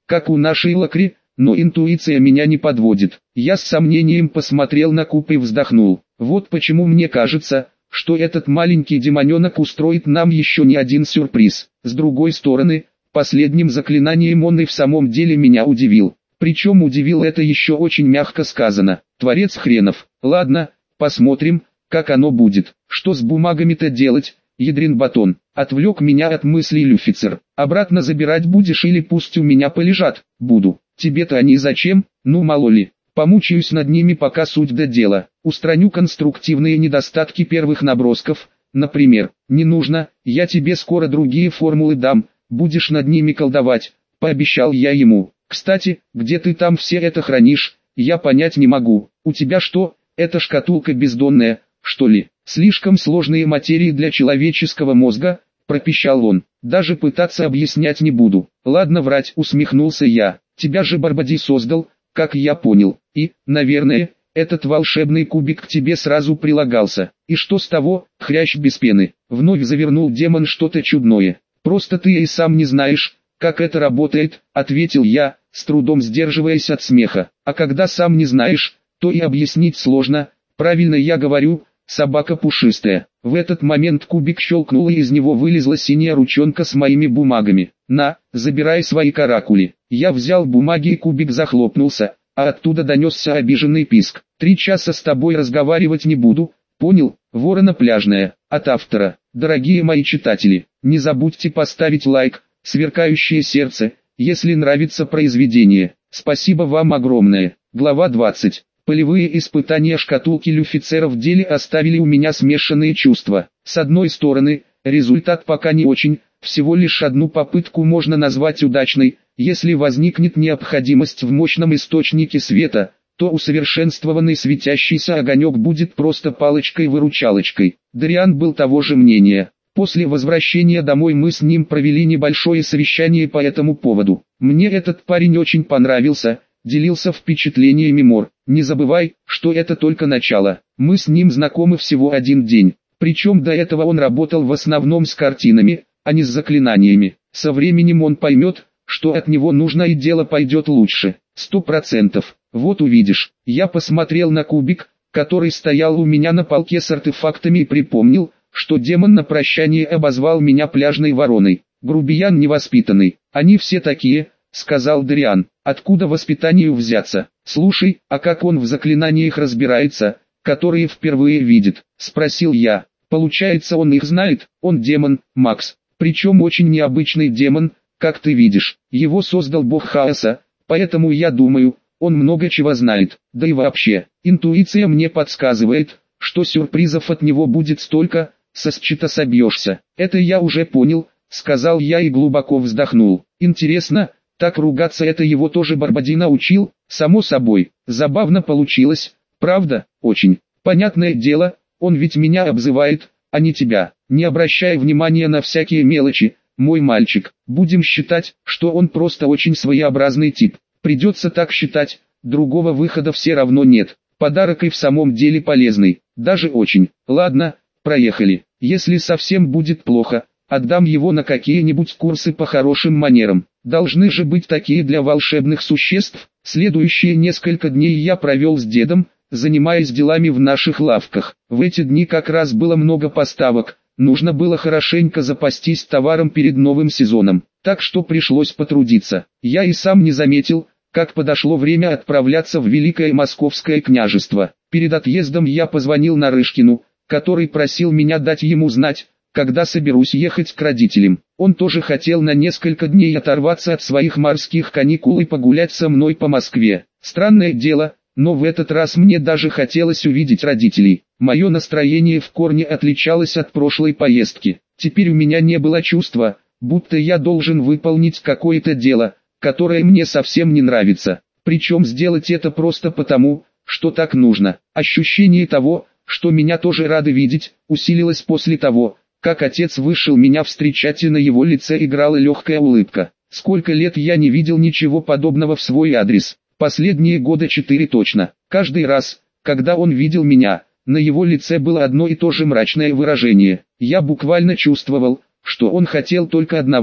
как у нашей Лакри, но интуиция меня не подводит. Я с сомнением посмотрел на куб и вздохнул. Вот почему мне кажется, что этот маленький демоненок устроит нам еще не один сюрприз. С другой стороны, последним заклинанием он и в самом деле меня удивил. Причем удивил это еще очень мягко сказано. Творец хренов. Ладно, посмотрим, как оно будет. Что с бумагами-то делать, ядрен батон? Отвлек меня от мыслей Люфицер. Обратно забирать будешь или пусть у меня полежат? Буду. Тебе-то они зачем? Ну мало ли. Помучаюсь над ними, пока суть до дела. Устраню конструктивные недостатки первых набросков. Например, не нужно, я тебе скоро другие формулы дам, будешь над ними колдовать, пообещал я ему. Кстати, где ты там все это хранишь, я понять не могу. У тебя что, эта шкатулка бездонная, что ли? Слишком сложные материи для человеческого мозга, пропищал он. Даже пытаться объяснять не буду. Ладно врать, усмехнулся я. Тебя же Барбади создал, как я понял. И, наверное, этот волшебный кубик к тебе сразу прилагался. И что с того, хрящ без пены? Вновь завернул демон что-то чудное. Просто ты и сам не знаешь, как это работает, ответил я, с трудом сдерживаясь от смеха. А когда сам не знаешь, то и объяснить сложно. Правильно я говорю, собака пушистая. В этот момент кубик щелкнул, и из него вылезла синяя ручонка с моими бумагами. На, забирай свои каракули. Я взял бумаги, и кубик захлопнулся, а оттуда донесся обиженный писк. Три часа с тобой разговаривать не буду, понял? Ворона пляжная. От автора. Дорогие мои читатели, не забудьте поставить лайк, сверкающее сердце, если нравится произведение. Спасибо вам огромное. Глава двадцать. Полевые испытания шкатулки Люфицера в деле оставили у меня смешанные чувства. С одной стороны, результат пока не очень, всего лишь одну попытку можно назвать удачной. Если возникнет необходимость в мощном источнике света, то усовершенствованный светящийся огонек будет просто палочкой-выручалочкой. Дариан был того же мнения. После возвращения домой мы с ним провели небольшое совещание по этому поводу. Мне этот парень очень понравился, делился впечатлениями Мор. Не забывай, что это только начало. Мы с ним знакомы всего один день. Причем до этого он работал в основном с картинами, а не с заклинаниями. Со временем он поймет, что от него нужно, и дело пойдет лучше. Сто процентов. Вот увидишь. Я посмотрел на кубик, который стоял у меня на полке с артефактами, и припомнил, что демон на прощание обозвал меня пляжной вороной. Грубиян невоспитанный. Они все такие, сказал Дариан. Откуда воспитанию взяться? Слушай, а как он в заклинаниях разбирается, которые впервые видит? Спросил я. Получается, он их знает? Он демон, Макс. Причем очень необычный демон, как ты видишь. Его создал бог хаоса, поэтому я думаю, он много чего знает. Да и вообще, интуиция мне подсказывает, что сюрпризов от него будет столько, со счета собьешься. Это я уже понял, сказал я и глубоко вздохнул. Интересно, так ругаться это его тоже Барбади научил? Само собой, забавно получилось, правда? Очень. Понятное дело, он ведь меня обзывает, а не тебя. Не обращай внимания на всякие мелочи, мой мальчик. Будем считать, что он просто очень своеобразный тип. Придется так считать, другого выхода все равно нет. Подарок и в самом деле полезный, даже очень. Ладно, проехали. Если совсем будет плохо, отдам его на какие-нибудь курсы по хорошим манерам. Должны же быть такие для волшебных существ. Следующие несколько дней я провел с дедом, занимаясь делами в наших лавках. В эти дни как раз было много поставок, нужно было хорошенько запастись товаром перед новым сезоном, так что пришлось потрудиться. Я и сам не заметил, как подошло время отправляться в Великое Московское княжество. Перед отъездом я позвонил Нарышкину, который просил меня дать ему знать, когда соберусь ехать к родителям. Он тоже хотел на несколько дней оторваться от своих морских каникул и погулять со мной по Москве. Странное дело, но в этот раз мне даже хотелось увидеть родителей. Мое настроение в корне отличалось от прошлой поездки. Теперь у меня не было чувства, будто я должен выполнить какое-то дело, которое мне совсем не нравится. Причем сделать это просто потому, что так нужно. Ощущение того, что меня тоже рады видеть, усилилось после того, как отец вышел меня встречать, и на его лице играла легкая улыбка. Сколько лет я не видел ничего подобного в свой адрес. Последние года четыре точно. Каждый раз, когда он видел меня, на его лице было одно и то же мрачное выражение. Я буквально чувствовал, что он хотел только одного,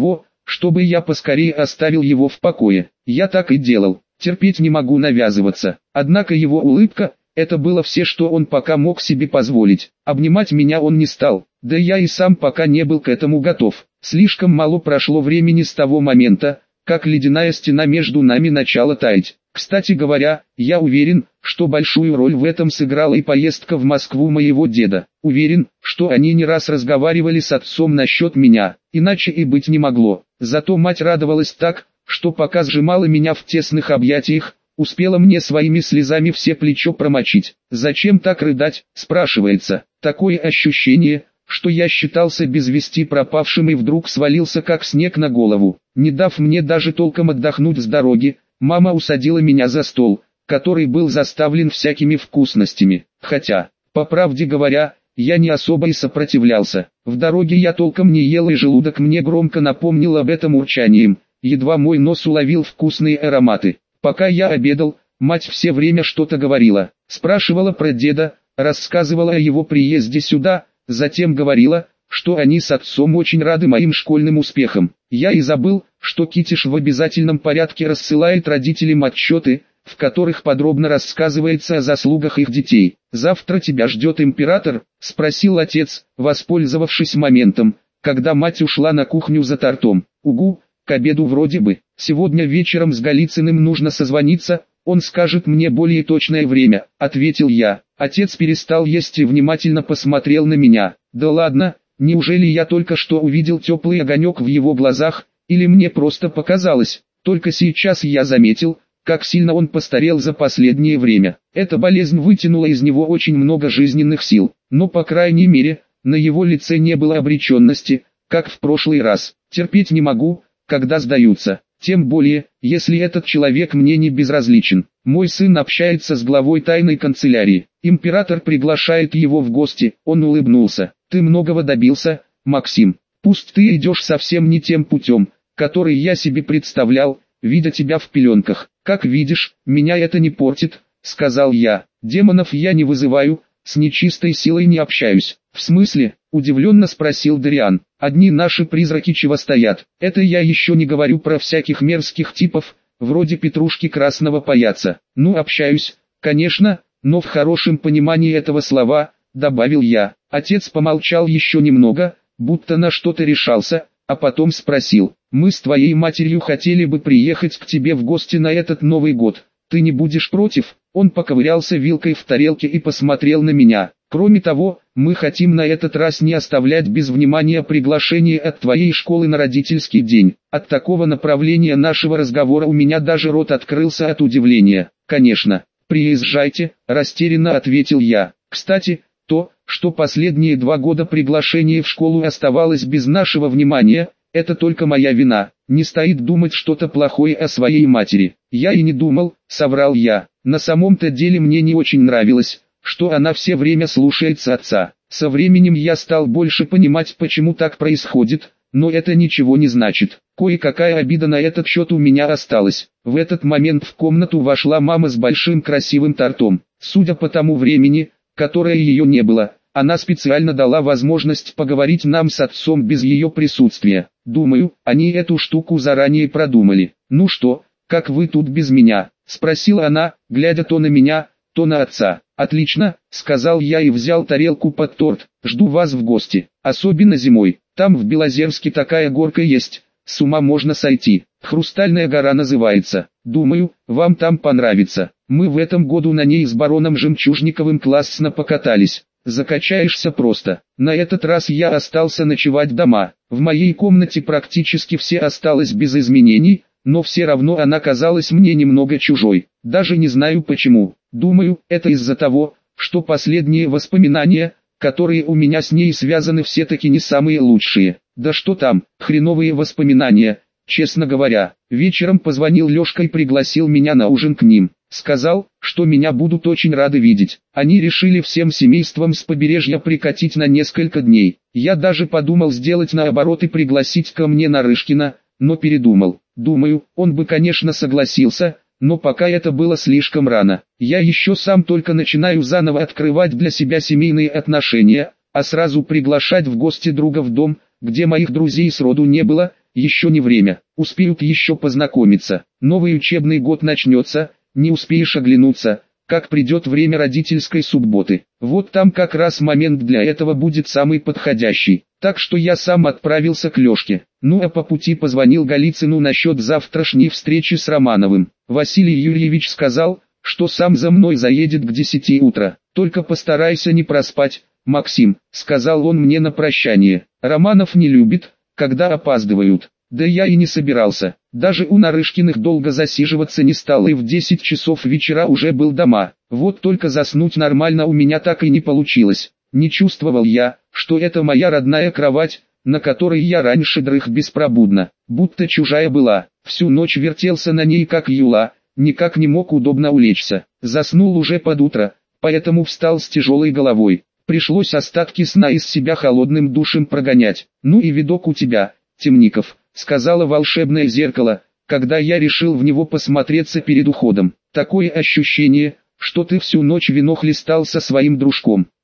чтобы я поскорее оставил его в покое. Я так и делал, терпеть не могу навязываться. Однако его улыбка, это было все, что он пока мог себе позволить. Обнимать меня он не стал, да я и сам пока не был к этому готов. Слишком мало прошло времени с того момента, как ледяная стена между нами начала таять. Кстати говоря, я уверен, что большую роль в этом сыграла и поездка в Москву моего деда. Уверен, что они не раз разговаривали с отцом насчет меня, иначе и быть не могло. Зато мать радовалась так, что пока сжимала меня в тесных объятиях, успела мне своими слезами все плечо промочить. «Зачем так рыдать?» – спрашивается. Такое ощущение, что я считался без вести пропавшим и вдруг свалился как снег на голову. Не дав мне даже толком отдохнуть с дороги, мама усадила меня за стол, который был заставлен всякими вкусностями. Хотя, по правде говоря, я не особо и сопротивлялся. В дороге я толком не ел, и желудок мне громко напомнил об этом урчанием. Едва мой нос уловил вкусные ароматы. Пока я обедал, мать все время что-то говорила. Спрашивала про деда, рассказывала о его приезде сюда, затем говорила, что они с отцом очень рады моим школьным успехам. Я и забыл, что Китиш в обязательном порядке рассылает родителям отчеты, в которых подробно рассказывается о заслугах их детей. «Завтра тебя ждет император?» – спросил отец, воспользовавшись моментом, когда мать ушла на кухню за тортом. «Угу, к обеду вроде бы. Сегодня вечером с Голицыным нужно созвониться, он скажет мне более точное время», – ответил я. Отец перестал есть и внимательно посмотрел на меня. «Да ладно, неужели я только что увидел теплый огонек в его глазах, или мне просто показалось?» Только сейчас я заметил, как сильно он постарел за последнее время. Эта болезнь вытянула из него очень много жизненных сил, но по крайней мере, на его лице не было обреченности, как в прошлый раз. Терпеть не могу, когда сдаются, тем более, если этот человек мне не безразличен. Мой сын общается с главой тайной канцелярии, император приглашает его в гости, он улыбнулся. «Ты многого добился, Максим, пусть ты идешь совсем не тем путем, который я себе представлял, видя тебя в пеленках. Как видишь, меня это не портит», — сказал я. «Демонов я не вызываю, с нечистой силой не общаюсь». «В смысле?» — удивленно спросил Дариан. «Одни наши призраки чего стоят. Это я еще не говорю про всяких мерзких типов, вроде Петрушки Красного Паяца. Ну, общаюсь, конечно, но в хорошем понимании этого слова», — добавил я. Отец помолчал еще немного, будто на что-то решался, а потом спросил: «Мы с твоей матерью хотели бы приехать к тебе в гости на этот Новый год. Ты не будешь против?» Он поковырялся вилкой в тарелке и посмотрел на меня. «Кроме того, мы хотим на этот раз не оставлять без внимания приглашение от твоей школы на родительский день». От такого направления нашего разговора у меня даже рот открылся от удивления. «Конечно, приезжайте», – растерянно ответил я. «Кстати, то, что последние два года приглашение в школу оставалось без нашего внимания, это только моя вина. Не стоит думать что-то плохое о своей матери». «Я и не думал», — соврал я. «На самом-то деле мне не очень нравилось, что она все время слушается отца. Со временем я стал больше понимать, почему так происходит, но это ничего не значит. Кое-какая обида на этот счет у меня осталась». В этот момент в комнату вошла мама с большим красивым тортом. Судя по тому времени, которое ее не было, она специально дала возможность поговорить нам с отцом без ее присутствия. Думаю, они эту штуку заранее продумали. «Ну что, как вы тут без меня?» – спросила она, глядя то на меня, то на отца. «Отлично», – сказал я и взял тарелку под торт. «Жду вас в гости, особенно зимой. Там в Белозерске такая горка есть, с ума можно сойти. Хрустальная гора называется. Думаю, вам там понравится. Мы в этом году на ней с бароном Жемчужниковым классно покатались. Закачаешься просто». На этот раз я остался ночевать дома. В моей комнате практически все осталось без изменений, но все равно она казалась мне немного чужой. Даже не знаю почему. Думаю, это из-за того, что последние воспоминания, которые у меня с ней связаны, все-таки не самые лучшие. Да что там, хреновые воспоминания, честно говоря. Вечером позвонил Лешка и пригласил меня на ужин к ним. Сказал, что меня будут очень рады видеть. Они решили всем семейством с побережья прикатить на несколько дней. Я даже подумал сделать наоборот и пригласить ко мне Нарышкина, но передумал. Думаю, он бы, конечно, согласился, но пока это было слишком рано. Я еще сам только начинаю заново открывать для себя семейные отношения, а сразу приглашать в гости друга в дом, где моих друзей сроду не было, еще не время, успеют еще познакомиться. Новый учебный год начнется, не успеешь оглянуться, как придет время родительской субботы. Вот там как раз момент для этого будет самый подходящий. Так что я сам отправился к Лешке. Ну а по пути позвонил Голицыну насчет завтрашней встречи с Романовым. Василий Юрьевич сказал, что сам за мной заедет к десяти утра. Только постарайся не проспать, Максим, сказал он мне на прощание. Романов не любит, когда опаздывают. Да я и не собирался. Даже у Нарышкиных долго засиживаться не стал и в десять часов вечера уже был дома. Вот только заснуть нормально у меня так и не получилось. Не чувствовал я, что это моя родная кровать, на которой я раньше дрых беспробудно, будто чужая была. Всю ночь вертелся на ней как юла, никак не мог удобно улечься. Заснул уже под утро, поэтому встал с тяжелой головой. Пришлось остатки сна из себя холодным душем прогонять. Ну и видок у тебя, Темников, сказала волшебное зеркало, когда я решил в него посмотреться перед уходом. Такое ощущение, что ты всю ночь вино хлестал со своим дружком.